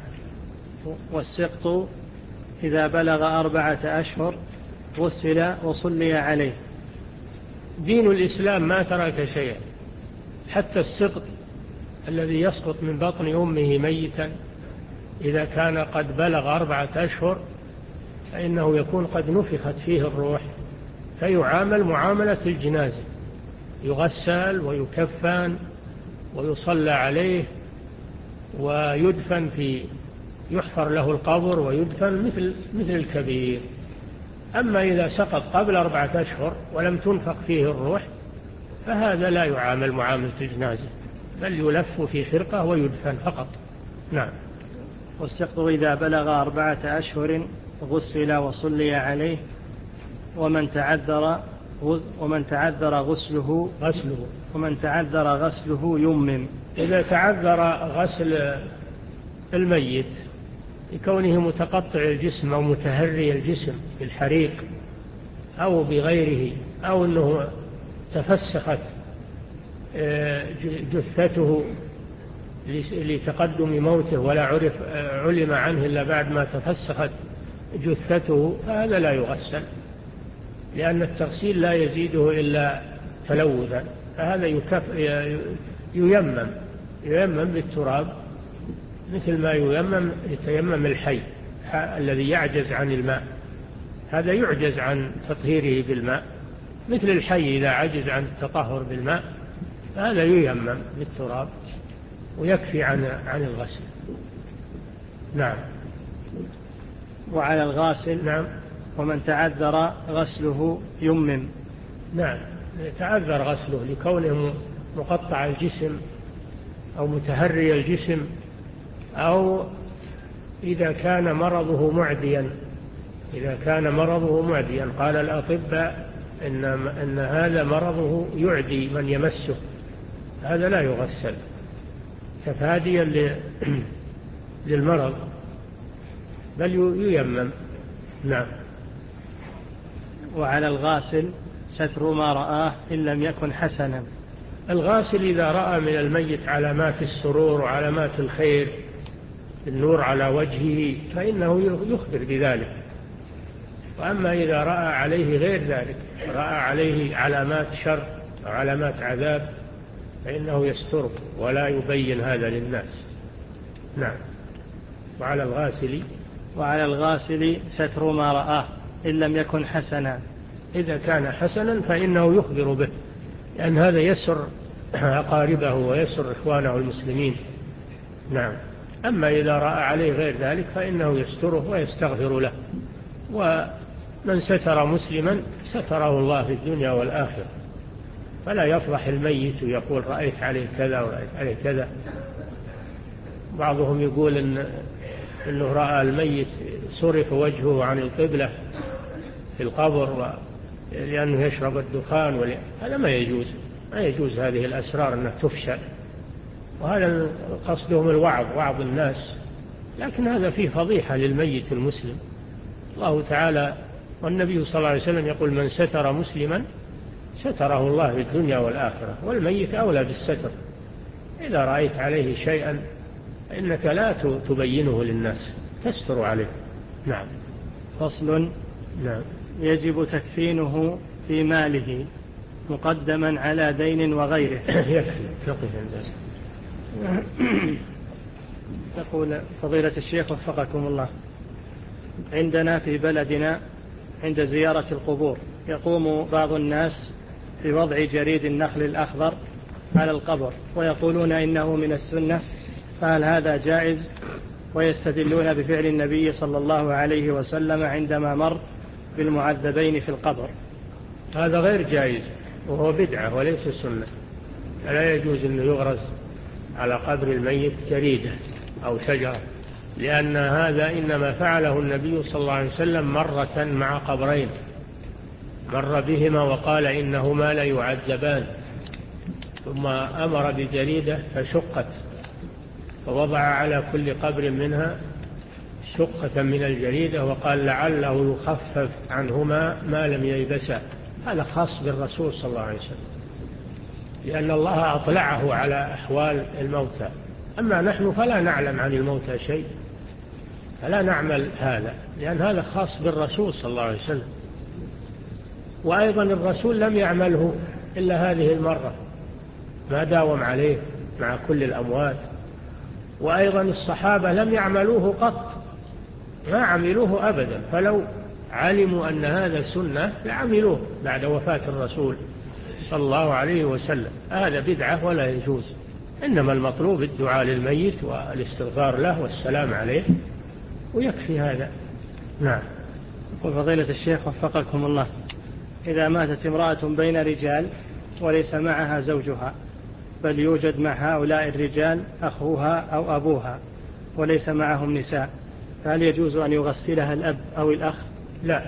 والسقط إذا بلغ أربعة أشهر غسل وصلي عليه. دين الإسلام ما ترك شيئا، حتى السقط الذي يسقط من بطن أمه ميتا إذا كان قد بلغ أربعة أشهر فإنه يكون قد نفخت فيه الروح، فيعامل معاملة الجنازة، يغسل ويكفن ويصلى عليه ويدفن في يحفر له القبر ويدفن مثل مثل الكبير. أما إذا سقط قبل أربعة أشهر ولم تنفخ فيه الروح فهذا لا يعامل معاملة الجنازة، بل يلف في خرقة ويدفن فقط. نعم. والسقط إذا بلغ أربعة أشهر غسل وصلي عليه. ومن تعذر ومن تعذر غسله غسله ومن تعذر غسله يمم. إذا تعذر غسل الميت لكونه متقطع الجسم أو متهري الجسم بالحريق أو بغيره، أو أنه تفسخت جثته لتقدم موته ولا عرف علم عنه إلا بعد ما تفسخت جثته، فهذا لا يغسل، لأن التغسيل لا يزيده إلا تلوثا، فهذا يكف ييمم ييمم بالتراب مثل ما ييمم يتيمم الحي الذي يعجز عن الماء، هذا يعجز عن تطهيره بالماء، مثل الحي إذا عجز عن التطهر بالماء هذا ييمم بالتراب ويكفي عن عن الغسل. نعم. وعلى الغاسل. نعم. ومن تعذر غسله يمم. نعم، تعذر غسله لكونه مقطع الجسم أو متهري الجسم، أو إذا كان مرضه معديا إذا كان مرضه معديا قال الأطباء إن, إن هذا مرضه يعدي من يمسه، هذا لا يغسل تفاديا للمرض بل ييمم. نعم. وعلى الغاسل ستر ما رآه إن لم يكن حسنا. الغاسل إذا رأى من الميت علامات السرور وعلامات الخير، النور على وجهه، فإنه يخبر بذلك. وأما إذا رأى عليه غير ذلك، رأى عليه علامات شر أو علامات عذاب، فإنه يستر ولا يبين هذا للناس. نعم. وعلى الغاسل وعلى الغاسل ستر ما رآه إن لم يكن حسنا. إذا كان حسنا فإنه يخبر به، لأن هذا يسر أقاربه ويسر إخوانه المسلمين. نعم. أما إذا رأى عليه غير ذلك فإنه يستره ويستغفر له. ومن ستر مسلما ستره الله في الدنيا والآخرة، فلا يفضح الميت ويقول رأيت عليه كذا ورأيت عليه كذا. بعضهم يقول إن إنه رأى الميت صرف وجهه عن القبلة في القبر لأنه يشرب الدخان ولي... هذا ما يجوز ما يجوز هذه الأسرار أنها تفشى، وهذا قصدهم الوعظ وعظ الناس، لكن هذا فيه فضيحة للميت المسلم. الله تعالى والنبي صلى الله عليه وسلم يقول من ستر مسلما ستره الله في الدنيا والآخرة، والميت أولى بالستر. إذا رأيت عليه شيئا فإنك لا تبينه للناس، تستر عليه. نعم. فصل. نعم. يجب تكفينه في ماله مقدما على دين وغيره. يكفي فقه الناس. يقول فضيلة الشيخ وفقكم الله، عندنا في بلدنا عند زيارة القبور يقوم بعض الناس بوضع جريد النخل الأخضر على القبر ويقولون إنه من السنة، فهل هذا جائز؟ ويستدلون بفعل النبي صلى الله عليه وسلم عندما مر بالمعذبين في القبر. هذا غير جائز وهو بدعة وليس سنة. لا يجوز أن يغرس على قبر الميت جريدة أو شجرة، لأن هذا إنما فعله النبي صلى الله عليه وسلم مرة مع قبرين، مر بهما وقال إنهما لا يعذبان، ثم أمر بجريدة فشقت فوضع على كل قبر منها شقة من الجريدة وقال لعله يخفف عنهما ما لم ييبسا. هذا خاص بالرسول صلى الله عليه وسلم، لأن الله أطلعه على أحوال الموتى. أما نحن فلا نعلم عن الموتى شيء، فلا نعمل هذا، لأن هذا خاص بالرسول صلى الله عليه وسلم. وأيضا الرسول لم يعمله إلا هذه المرة، ما داوم عليه مع كل الأموات. وأيضا الصحابة لم يعملوه قط، ما عملوه أبدا، فلو علموا أن هذا سنة لعملوه بعد وفاة الرسول صلى الله عليه وسلم. هذا بدعة ولا يجوز، إنما المطلوب الدعاء للميت والاستغفار له والسلام عليه ويكفي هذا. نعم. يقول فضيلة الشيخ وفقكم الله، إذا ماتت امرأة بين رجال وليس معها زوجها، بل يوجد مع هؤلاء الرجال أخوها أو أبوها وليس معهم نساء، فهل يجوز أن يغسلها الأب أو الأخ؟ لا،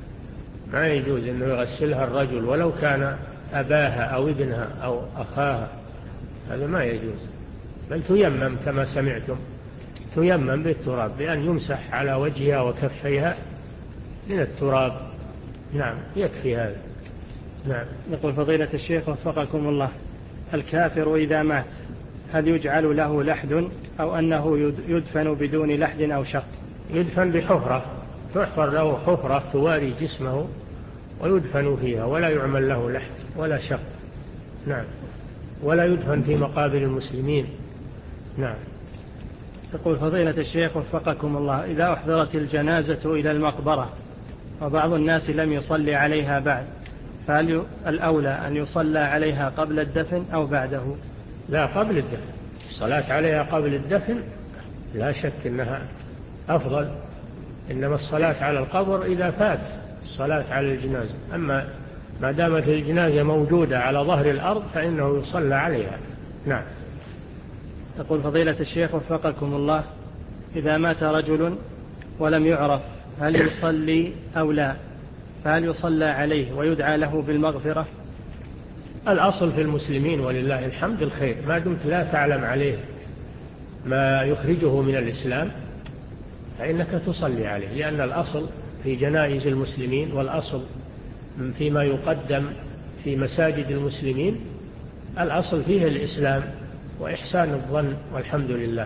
ما يجوز أن يغسلها الرجل ولو كان أباها أو ابنها أو أخاها، هذا ما يجوز. بل تيمم كما سمعتم، تيمم بالتراب بأن يمسح على وجهها وكفيها من التراب. نعم، يكفي هذا. نعم. يقول فضيلة الشيخ وفقكم الله، الكافر إذا مات هل يجعل له لحد أو أنه يدفن بدون لحد أو شق؟ يدفن بحفرة، تحفر له حفرة تواري جسمه ويدفن فيها، ولا يعمل له لحد ولا شق. نعم. ولا يدفن في مقابر المسلمين. نعم. يقول فضيلة الشيخ وفقكم الله، إذا أحضرت الجنازة إلى المقبرة وبعض الناس لم يصلي عليها بعد، فهل الأولى أن يصلى عليها قبل الدفن أو بعده؟ لا، قبل الدفن. الصلاة عليها قبل الدفن لا شك أنها أفضل، إنما الصلاة على القبر إذا فات الصلاة على الجنازة. أما ما دامت الجنازة موجودة على ظهر الأرض فإنه يصلى عليها. نعم. يقول فضيلة الشيخ وفقكم الله، إذا مات رجل ولم يعرف هل يصلي أو لا، فهل يصلى عليه ويدعى له بالمغفرة؟ الأصل في المسلمين ولله الحمد الخير، ما دمت لا تعلم عليه ما يخرجه من الإسلام فإنك تصلي عليه، لأن الأصل في جنائز المسلمين والأصل فيما يقدم في مساجد المسلمين الأصل فيه الإسلام وإحسان الظن، والحمد لله،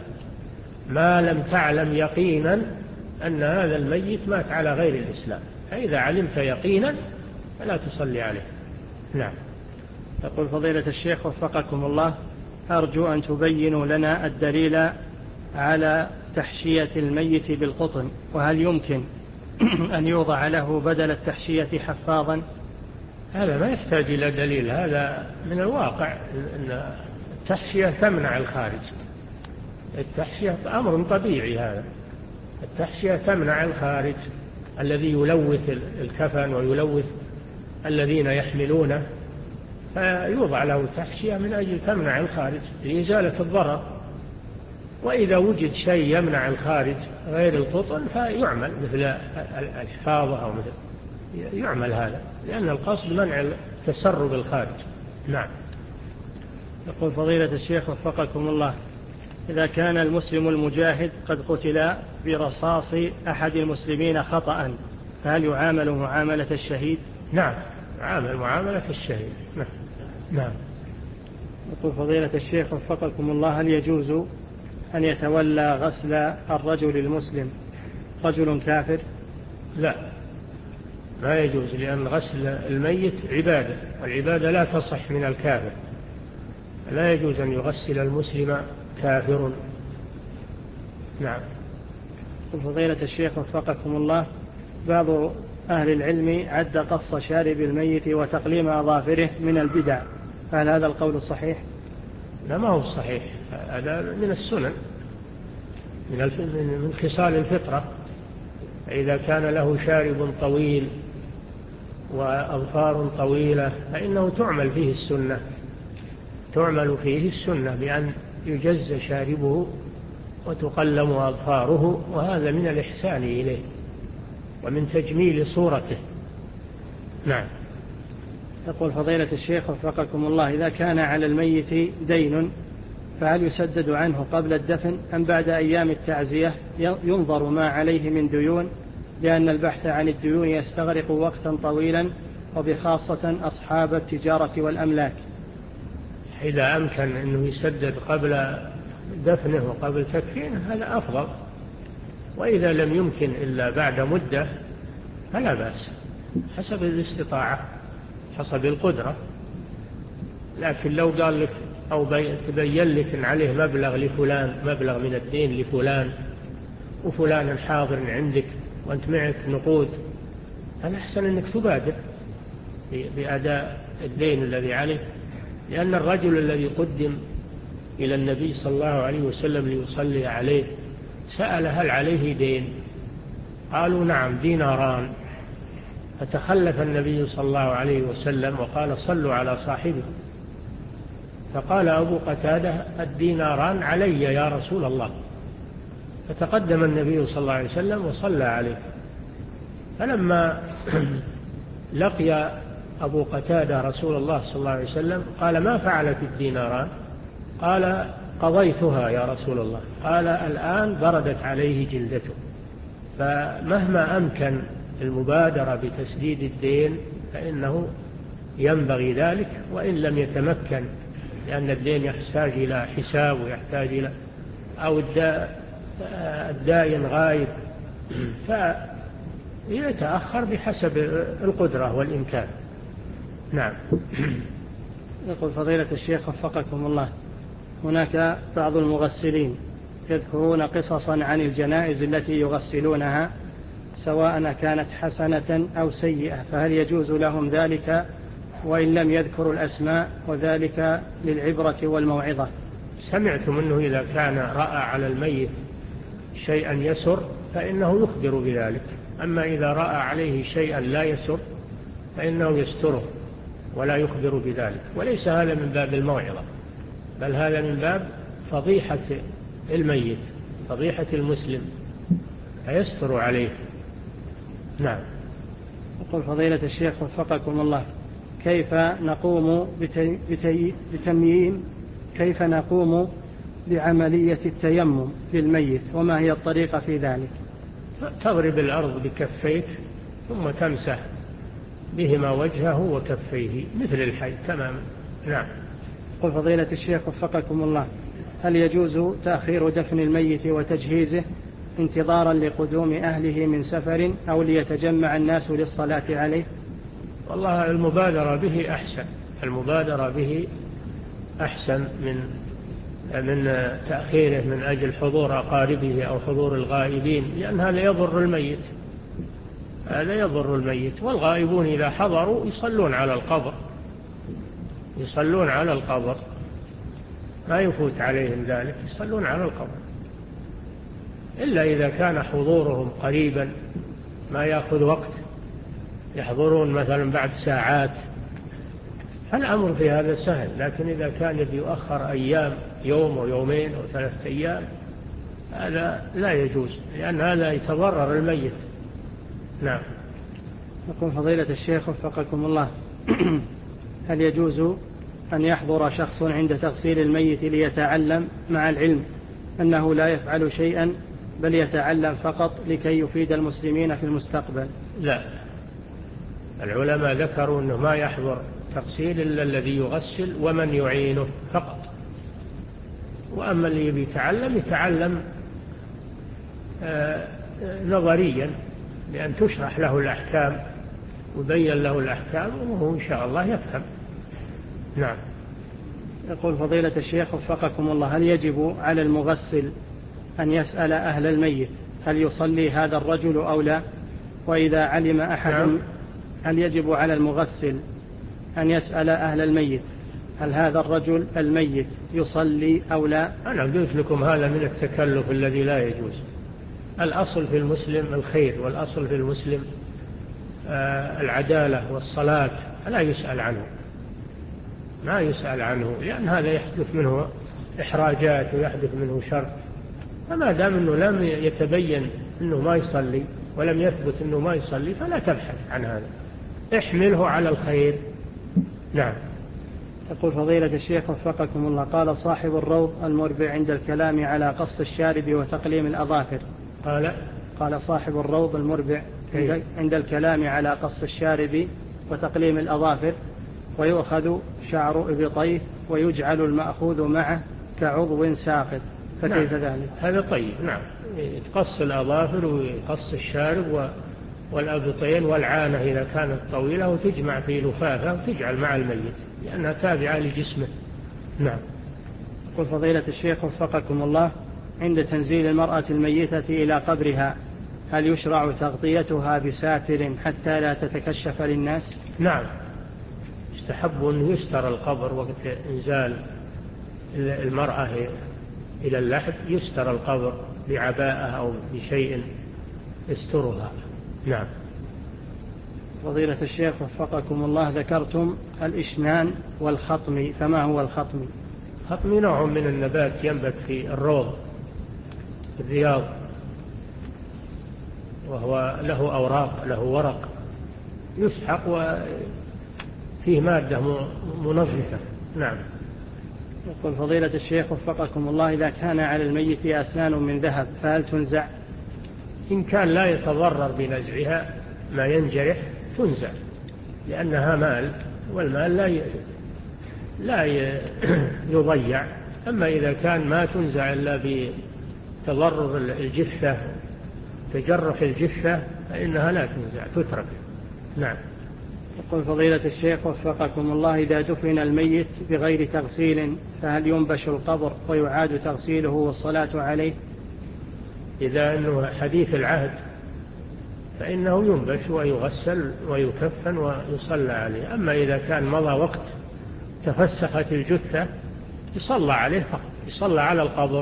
ما لم تعلم يقينا أن هذا الميت مات على غير الإسلام. فإذا علمت يقينا فلا تصلي عليه. نعم. يقول فضيلة الشيخ وفقكم الله، أرجو أن تبينوا لنا الدليل على تحشية الميت بالقطن، وهل يمكن أن يوضع له بدل التحشية حفاظا؟ هذا ما يحتاج إلى دليل، هذا من الواقع أن التحشية تمنع الخارج. التحشية أمر طبيعي، هذا التحشية تمنع الخارج الذي يلوث الكفن ويلوث الذين يحملونه، فيوضع له تحشية من أجل تمنع الخارج لإزالة الضرر. وإذا وجد شيء يمنع الخارج غير القطن فيعمل مثل الحفاظة أو مثل يعمل هذا، لأن القصد منع تسرب الخارج. نعم. يقول فضيلة الشيخ وفقكم الله، إذا كان المسلم المجاهد قد قتل برصاص أحد المسلمين خطأ، فهل يعامل معاملة الشهيد؟ نعم، يعامل معاملة الشهيد. نعم. نعم. يقول فضيلة الشيخ وفقكم الله، هل يجوز أن يتولى غسل الرجل المسلم رجل كافر؟ لا، ما يجوز، لأن غسل الميت عبادة، والعبادة لا تصح من الكافر، لا يجوز أن يغسل المسلم كافر. نعم. فضيلة الشيخ وفقكم الله، بعض أهل العلم عد قص شارب الميت وتقليم أظافره من البدع، فهل هذا القول الصحيح؟ لا، ما هو الصحيح، هذا من السنن، من من خصال الفطرة. إذا كان له شارب طويل وأظفار طويلة فإنه تعمل فيه السنة، تعمل فيه السنة بأن يجز شاربه وتقلم أظفاره، وهذا من الإحسان إليه ومن تجميل صورته. نعم. يقول فضيلة الشيخ وفقكم الله: إذا كان على الميت دين فهل يسدد عنه قبل الدفن أم بعد أيام التعزية ينظر ما عليه من ديون، لأن البحث عن الديون يستغرق وقتا طويلا وبخاصة أصحاب التجارة والأملاك؟ إذا أمكن أنه يسدد قبل دفنه وقبل تكفينه هذا أفضل، وإذا لم يمكن إلا بعد مدة فلا بأس، حسب الاستطاعة حسب القدرة. لكن لو قال لك أو تبين لك أن عليه مبلغ لفلان، مبلغ من الدين لفلان، وفلان حاضر عندك وأنت معك نقود، فالأحسن أنك تبادر بأداء الدين الذي عليه، لأن الرجل الذي قدم إلى النبي صلى الله عليه وسلم ليصلي عليه سأل هل عليه دين؟ قالوا نعم ديناران، فتخلف النبي صلى الله عليه وسلم وقال صلوا على صاحبه، فقال أبو قتادة الديناران علي يا رسول الله، فتقدم النبي صلى الله عليه وسلم وصلى عليه. فلما لقي أبو قتادة رسول الله صلى الله عليه وسلم قال ما فعلت الديناران؟ قال قضيتها يا رسول الله. قال الآن بردت عليه جلدته. فمهما أمكن المبادرة بتسديد الدين فإنه ينبغي ذلك، وإن لم يتمكن لأن الدين يحتاج إلى حساب ويحتاج إلى أو الدائن غايب فيتأخر بحسب القدرة والإمكان. نعم. يقول فضيلة الشيخ وفقكم الله: هناك بعض المغسلين يذكرون قصصا عن الجنائز التي يغسلونها سواء كانت حسنة أو سيئة، فهل يجوز لهم ذلك وإن لم يذكروا الأسماء، وذلك للعبرة والموعظة؟ سمعتم أنه إذا كان رأى على الميت شيئا يسر فإنه يخبر بذلك، أما إذا رأى عليه شيئا لا يسر فإنه يستره ولا يخبر بذلك، وليس هذا من باب الموعظة، بل هذا من باب فضيحة الميت، فضيحة المسلم، فيستر عليه. نعم. يقول فضيلة الشيخ وفقكم الله: كيف نقوم بتي... بتي... بتمييم كيف نقوم بعملية التيمم للميت، وما هي الطريقة في ذلك؟ تضرب الأرض بكفيك ثم تمسح بهما وجهه وكفيه مثل الحي تماما. نعم. يقول فضيلة الشيخ وفقكم الله: هل يجوز تأخير دفن الميت وتجهيزه انتظارا لقدوم أهله من سفر أو ليتجمع الناس للصلاة عليه؟ والله المبادرة به أحسن، المبادرة به أحسن من من تأخيره من أجل حضور أقاربه أو حضور الغائبين، لأن هذا يضر الميت، هذا يضر الميت. والغائبون إذا حضروا يصلون على القبر، يصلون على القبر، ما يفوت عليهم ذلك، يصلون على القبر، إلا إذا كان حضورهم قريبا ما يأخذ وقت، يحضرون مثلا بعد ساعات، فالأمر في هذا سهل. لكن إذا كان يؤخر أيام، يوم ويومين أو ثلاثة أيام، هذا لا يجوز، لأن هذا يتضرر الميت. نعم. يقول فضيلة الشيخ وفقكم الله: هل يجوز أن يحضر شخص عند تغسيل الميت ليتعلم مع العلم أنه لا يفعل شيئا بل يتعلم فقط لكي يفيد المسلمين في المستقبل؟ لا، العلماء ذكروا أنه ما يحضر تغسيل إلا الذي يغسل ومن يعينه فقط، وأما اللي يتعلم يتعلم آه نظريا، لأن تشرح له الأحكام وبين له الأحكام وهو إن شاء الله يفهم. نعم. يقول فضيلة الشيخ وفقكم الله: هل يجب على المغسل أن يسأل أهل الميت هل يصلي هذا الرجل أو لا؟ وإذا علم أحد نعم. هل يجب على المغسل أن يسأل أهل الميت هل هذا الرجل الميت يصلي أو لا؟ أنا قلت لكم هذا من التكلف الذي لا يجوز. الأصل في المسلم الخير، والأصل في المسلم العدالة والصلاة، لا يسأل عنه، ما يسأل عنه، لأن هذا يحدث منه إحراجات ويحدث منه شر. فما دام أنه لم يتبين أنه ما يصلي ولم يثبت أنه ما يصلي فلا تبحث عن هذا، احمله على الخير. نعم. يقول فضيلة الشيخ وفقكم الله، قال صاحب الروض المربع عند الكلام على قص الشارب وتقليم الأظافر قال قال صاحب الروض المربع عند الكلام على قص الشارب وتقليم الأظافر ويؤخذ شعر إبطيه ويجعل المأخوذ معه كعضو ساقط، فكيف نعم. ذلك؟ هذا طيب. نعم، يتقص الأظافر ويقص الشارب والأبطين والعانة إذا كانت طويلة وتجمع في لفافة وتجعل مع الميت لأنها تابعة لجسمه. نعم. يقول فضيلة الشيخ وفقكم الله، عند تنزيل المرأة الميتة إلى قبرها هل يشرع تغطيتها بساتر حتى لا تتكشف للناس؟ نعم، يستحب أن يستر القبر وقت إنزال المرأة إلى اللحد، يستر القبر بعباءة أو بشيء يسترها. نعم. فضيلة الشيخ وفقكم الله، ذكرتم الإشنان والخطم، فما هو الخطم؟ الخطم نوع من النبات ينبت في الروض في الرياض، وهو له أوراق، له ورق يسحق وفيه مادة منظفة. نعم. يقول فضيلة الشيخ وفقكم الله، إذا كان على الميت أسنان من ذهب فهل تنزع؟ إن كان لا يتضرر بنزعها ما ينجرح تنزع، لأنها مال، والمال لا لا يضيع. أما إذا كان ما تنزع إلا بتضرر الجثة، تجرح الجثة، فإنها لا تنزع، تترك. نعم. يقول فضيلة الشيخ وفقكم الله، إذا دفن الميت بغير تغسيل فهل ينبش القبر ويعاد تغسيله والصلاة عليه؟ إذا أنه حديث العهد فإنه ينبش ويغسل ويكفن ويصلى عليه. أما إذا كان مضى وقت تفسخت الجثة يصلى عليه فقط، يصلى على القبر،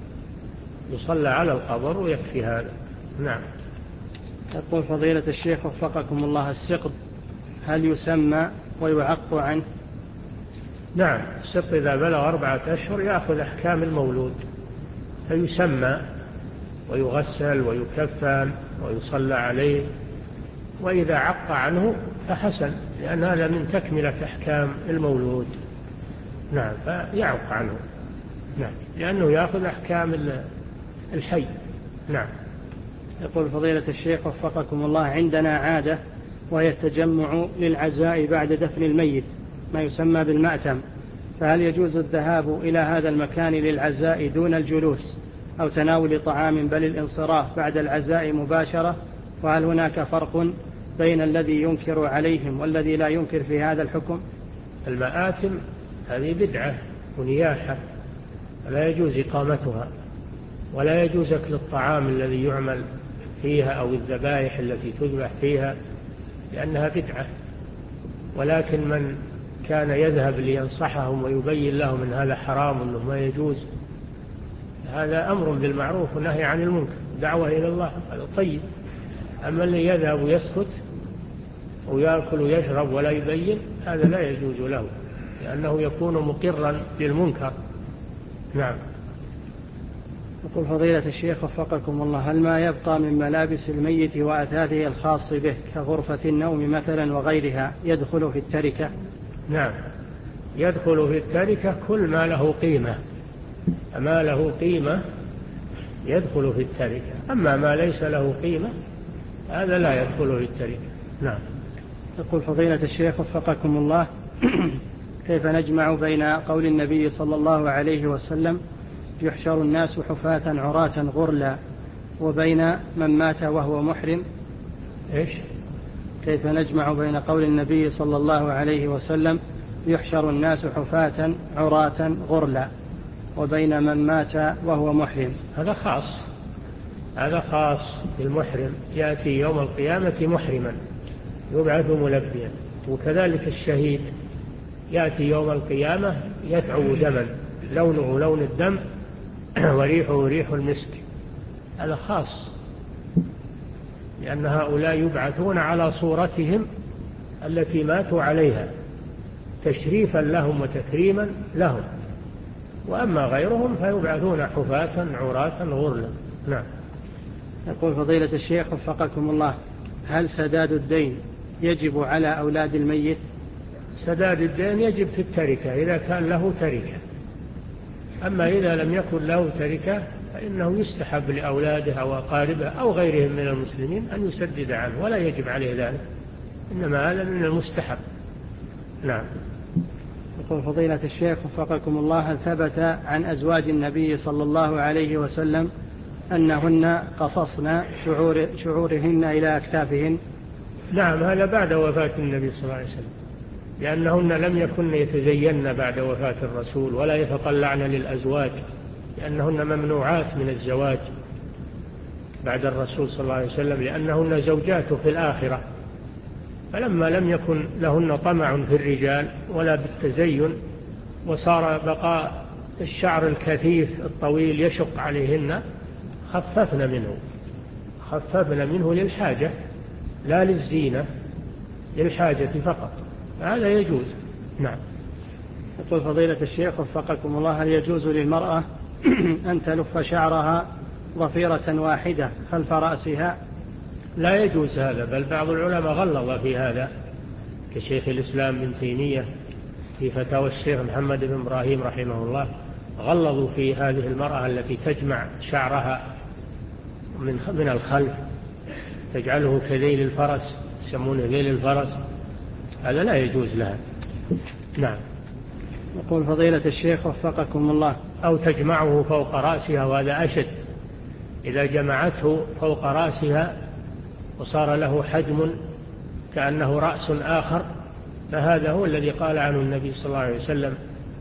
يصلى على القبر ويكفي هذا. نعم. يقول فضيلة الشيخ وفقكم الله، السقط هل يسمى ويعق عنه؟ نعم، السقط إذا بلغ أربعة أشهر يأخذ أحكام المولود، فيسمى ويغسل ويكفن ويصلى عليه، وإذا عق عنه فحسن، لأن هذا من تكملة أحكام المولود. نعم، فيعق عنه. نعم، لأنه يأخذ أحكام الحي. نعم. يقول فضيلة الشيخ وفقكم الله، عندنا عادة وهي التجمع للعزاء بعد دفن الميت، ما يسمى بالمأتم، فهل يجوز الذهاب إلى هذا المكان للعزاء دون الجلوس أو تناول طعام، بل الانصراف بعد العزاء مباشرة؟ وهل هناك فرق بين الذي ينكر عليهم والذي لا ينكر في هذا الحكم؟ المآتم هذه بدعة ونياحة، لا يجوز إقامتها، ولا يجوز أكل الطعام الذي يعمل فيها أو الذبائح التي تذبح فيها، لأنها بدعة. ولكن من كان يذهب لينصحهم ويبين لهم أن هذا حرام وأنه ما يجوز، هذا أمر بالمعروف ونهي عن المنكر، دعوة إلى الله، هذا طيب. أما اللي يذهب ويسكت ويأكل ويشرب ولا يبين، هذا لا يجوز له، لأنه يكون مقرا للمنكر. نعم. يقول فضيلة الشيخ وفقكم الله، هل ما يبقى من ملابس الميت وأثاثه الخاص به كغرفة النوم مثلا وغيرها يدخل في التركة؟ نعم، يدخل في التركة كل ما له قيمة، ما له قيمة يدخل في التركة، أما ما ليس له قيمة هذا لا يدخل في التركة. نعم. يقول فضيلة الشيخ وفقكم الله، كيف نجمع بين قول النبي صلى الله عليه وسلم يحشر الناس حفاة عراة غرلا وبين من مات وهو محرم؟ إيش؟ كيف نجمع بين قول النبي صلى الله عليه وسلم يحشر الناس حفاة عراة غرلا وبين من مات وهو محرم؟ هذا خاص، هذا خاص بالمحرم، يأتي يوم القيامة محرما يبعث ملبيا. وكذلك الشهيد يأتي يوم القيامة يدعو دما لونه لون الدم وريحه ريح المسك. هذا خاص، لأن هؤلاء يبعثون على صورتهم التي ماتوا عليها تشريفا لهم وتكريما لهم، وأما غيرهم فيبعثون حفاة عراة غرلا. نعم. يقول فضيلة الشيخ وفقكم الله: هل سداد الدين يجب على أولاد الميت؟ سداد الدين يجب في التركة إذا كان له تركة، أما إذا لم يكن له تركة فإنه يستحب لأولاده أو أقاربه أو غيرهم من المسلمين أن يسدد عنه، ولا يجب عليه ذلك، إنما هذا من المستحب. نعم. يقول فضيلة الشيخ وفقكم الله: هل ثبت عن أزواج النبي صلى الله عليه وسلم أنهن قصصن شعور شعورهن إلى أكتافهن؟ نعم، هذا بعد وفاة النبي صلى الله عليه وسلم، لأنهن لم يكن يتزين بعد وفاة الرسول ولا يتطلعن للأزواج، لأنهن ممنوعات من الزواج بعد الرسول صلى الله عليه وسلم، لأنهن زوجاته في الآخرة. فلما لم يكن لهن طمع في الرجال ولا بالتزين، وصار بقاء الشعر الكثيف الطويل يشق عليهن، خففن منه خففن منه للحاجة لا للزينة، للحاجة فقط، هذا يجوز. نعم. يقول فضيلة الشيخ وفقكم الله: هل يجوز للمرأة أن تلف شعرها ضفيرة واحدة خلف رأسها؟ لا يجوز هذا، بل بعض العلماء غلظ في هذا كشيخ الإسلام ابن تيمية في فتاوى الشيخ محمد بن إبراهيم رحمه الله، غلظوا في هذه المرأة التي تجمع شعرها من من الخلف، تجعله كذيل الفرس، يسمونه ذيل الفرس، هذا لا يجوز لها. نعم. يقول فضيلة الشيخ وفقكم الله: أو تجمعه فوق رأسها، وهذا أشد، إذا جمعته فوق رأسها وصار له حجم كأنه رأس آخر، فهذا هو الذي قال عنه النبي صلى الله عليه وسلم: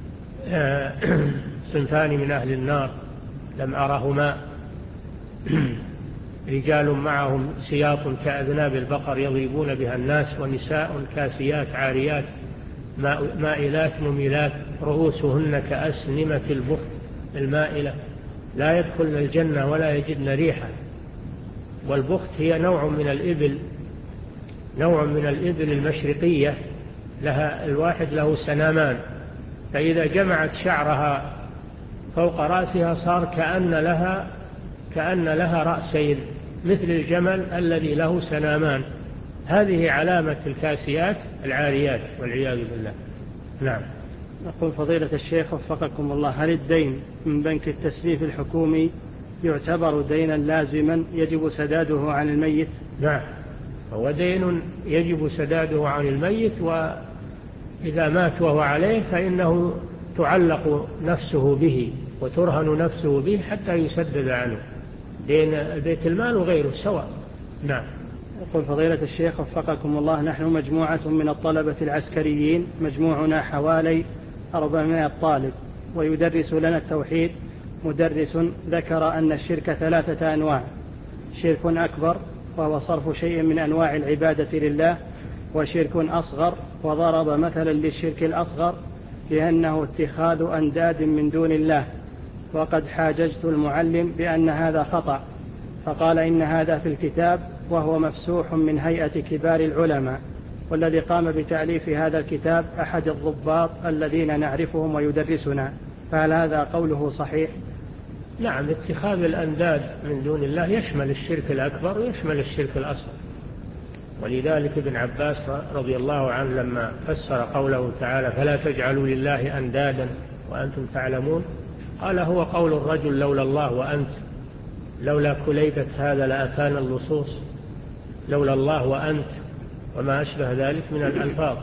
صنفان من أهل النار لم أرهما، رجال معهم سياط كأذناب البقر يضربون بها الناس، ونساء كاسيات عاريات مائلات مميلات رؤوسهن كأسنمة البخت المائلة، لا يدخلن الجنة ولا يجدن ريحا. والبخت هي نوع من الإبل نوع من الإبل المشرقية، لها الواحد له سنامان، فإذا جمعت شعرها فوق رأسها صار كأن لها كأن لها رأسين مثل الجمل الذي له سنامان. هذه علامة الكاسيات العاريات والعياذ بالله. نعم. يقول فضيلة الشيخ وفقكم الله: هل الدين من بنك التسليف الحكومي يعتبر دينا لازما يجب سداده عن الميت؟ نعم، هو دين يجب سداده عن الميت، وإذا مات وهو عليه فإنه تعلق نفسه به وترهن نفسه به حتى يسدد عنه. دين بيت المال وغيره سواء. نعم. يقول فضيلة الشيخ وفقكم الله: نحن مجموعة من الطلبة العسكريين، مجموعنا حوالي أربعمائة طالب، ويدرس لنا التوحيد مدرس ذكر أن الشرك ثلاثة أنواع: شرك أكبر وهو صرف شيء من أنواع العبادة لله، وشرك أصغر، وضرب مثلا للشرك الأصغر بأنه اتخاذ أنداد من دون الله، وقد حاججت المعلم بأن هذا خطأ، فقال إن هذا في الكتاب وهو مفسوح من هيئة كبار العلماء، والذي قام بتأليف هذا الكتاب أحد الضباط الذين نعرفهم ويدرسنا، فهل هذا قوله صحيح؟ نعم، اتخاذ الأنداد من دون الله يشمل الشرك الأكبر ويشمل الشرك الأصغر، ولذلك ابن عباس رضي الله عنه لما فسر قوله تعالى: فلا تجعلوا لله أندادا وأنتم تعلمون، قال: هو قول الرجل لولا الله وأنت، لولا كليبة هذا لأتانا اللصوص، لولا الله وأنت، وما أشبه ذلك من الألفاظ.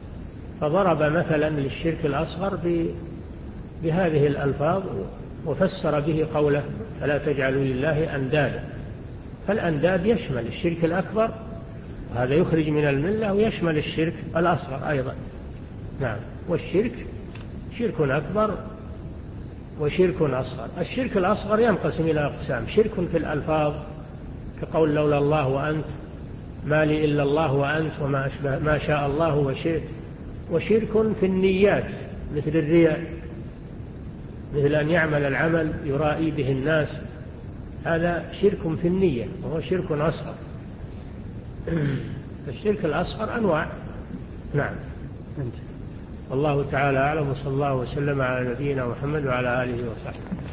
فضرب مثلا للشرك الأصغر بهذه الألفاظ وفسر به قوله: فلا تجعلوا لله أندادا. فالأنداد يشمل الشرك الأكبر، وهذا يخرج من الملة، ويشمل الشرك الأصغر أيضا. نعم. والشرك شرك أكبر وشرك أصغر. الشرك الأصغر ينقسم إلى أقسام: شرك في الألفاظ كقول لولا الله وأنت، ما لي إلا الله وأنت، وما أشبه ما شاء الله وشئت. وشرك في النيات مثل الرياء، مثل أن يعمل العمل يرائي به الناس، هذا شرك في النية وهو شرك أصغر. الشرك الأصغر أنواع. نعم. والله تعالى أعلم، وصلى الله وسلم على نبينا محمد وعلى آله وصحبه.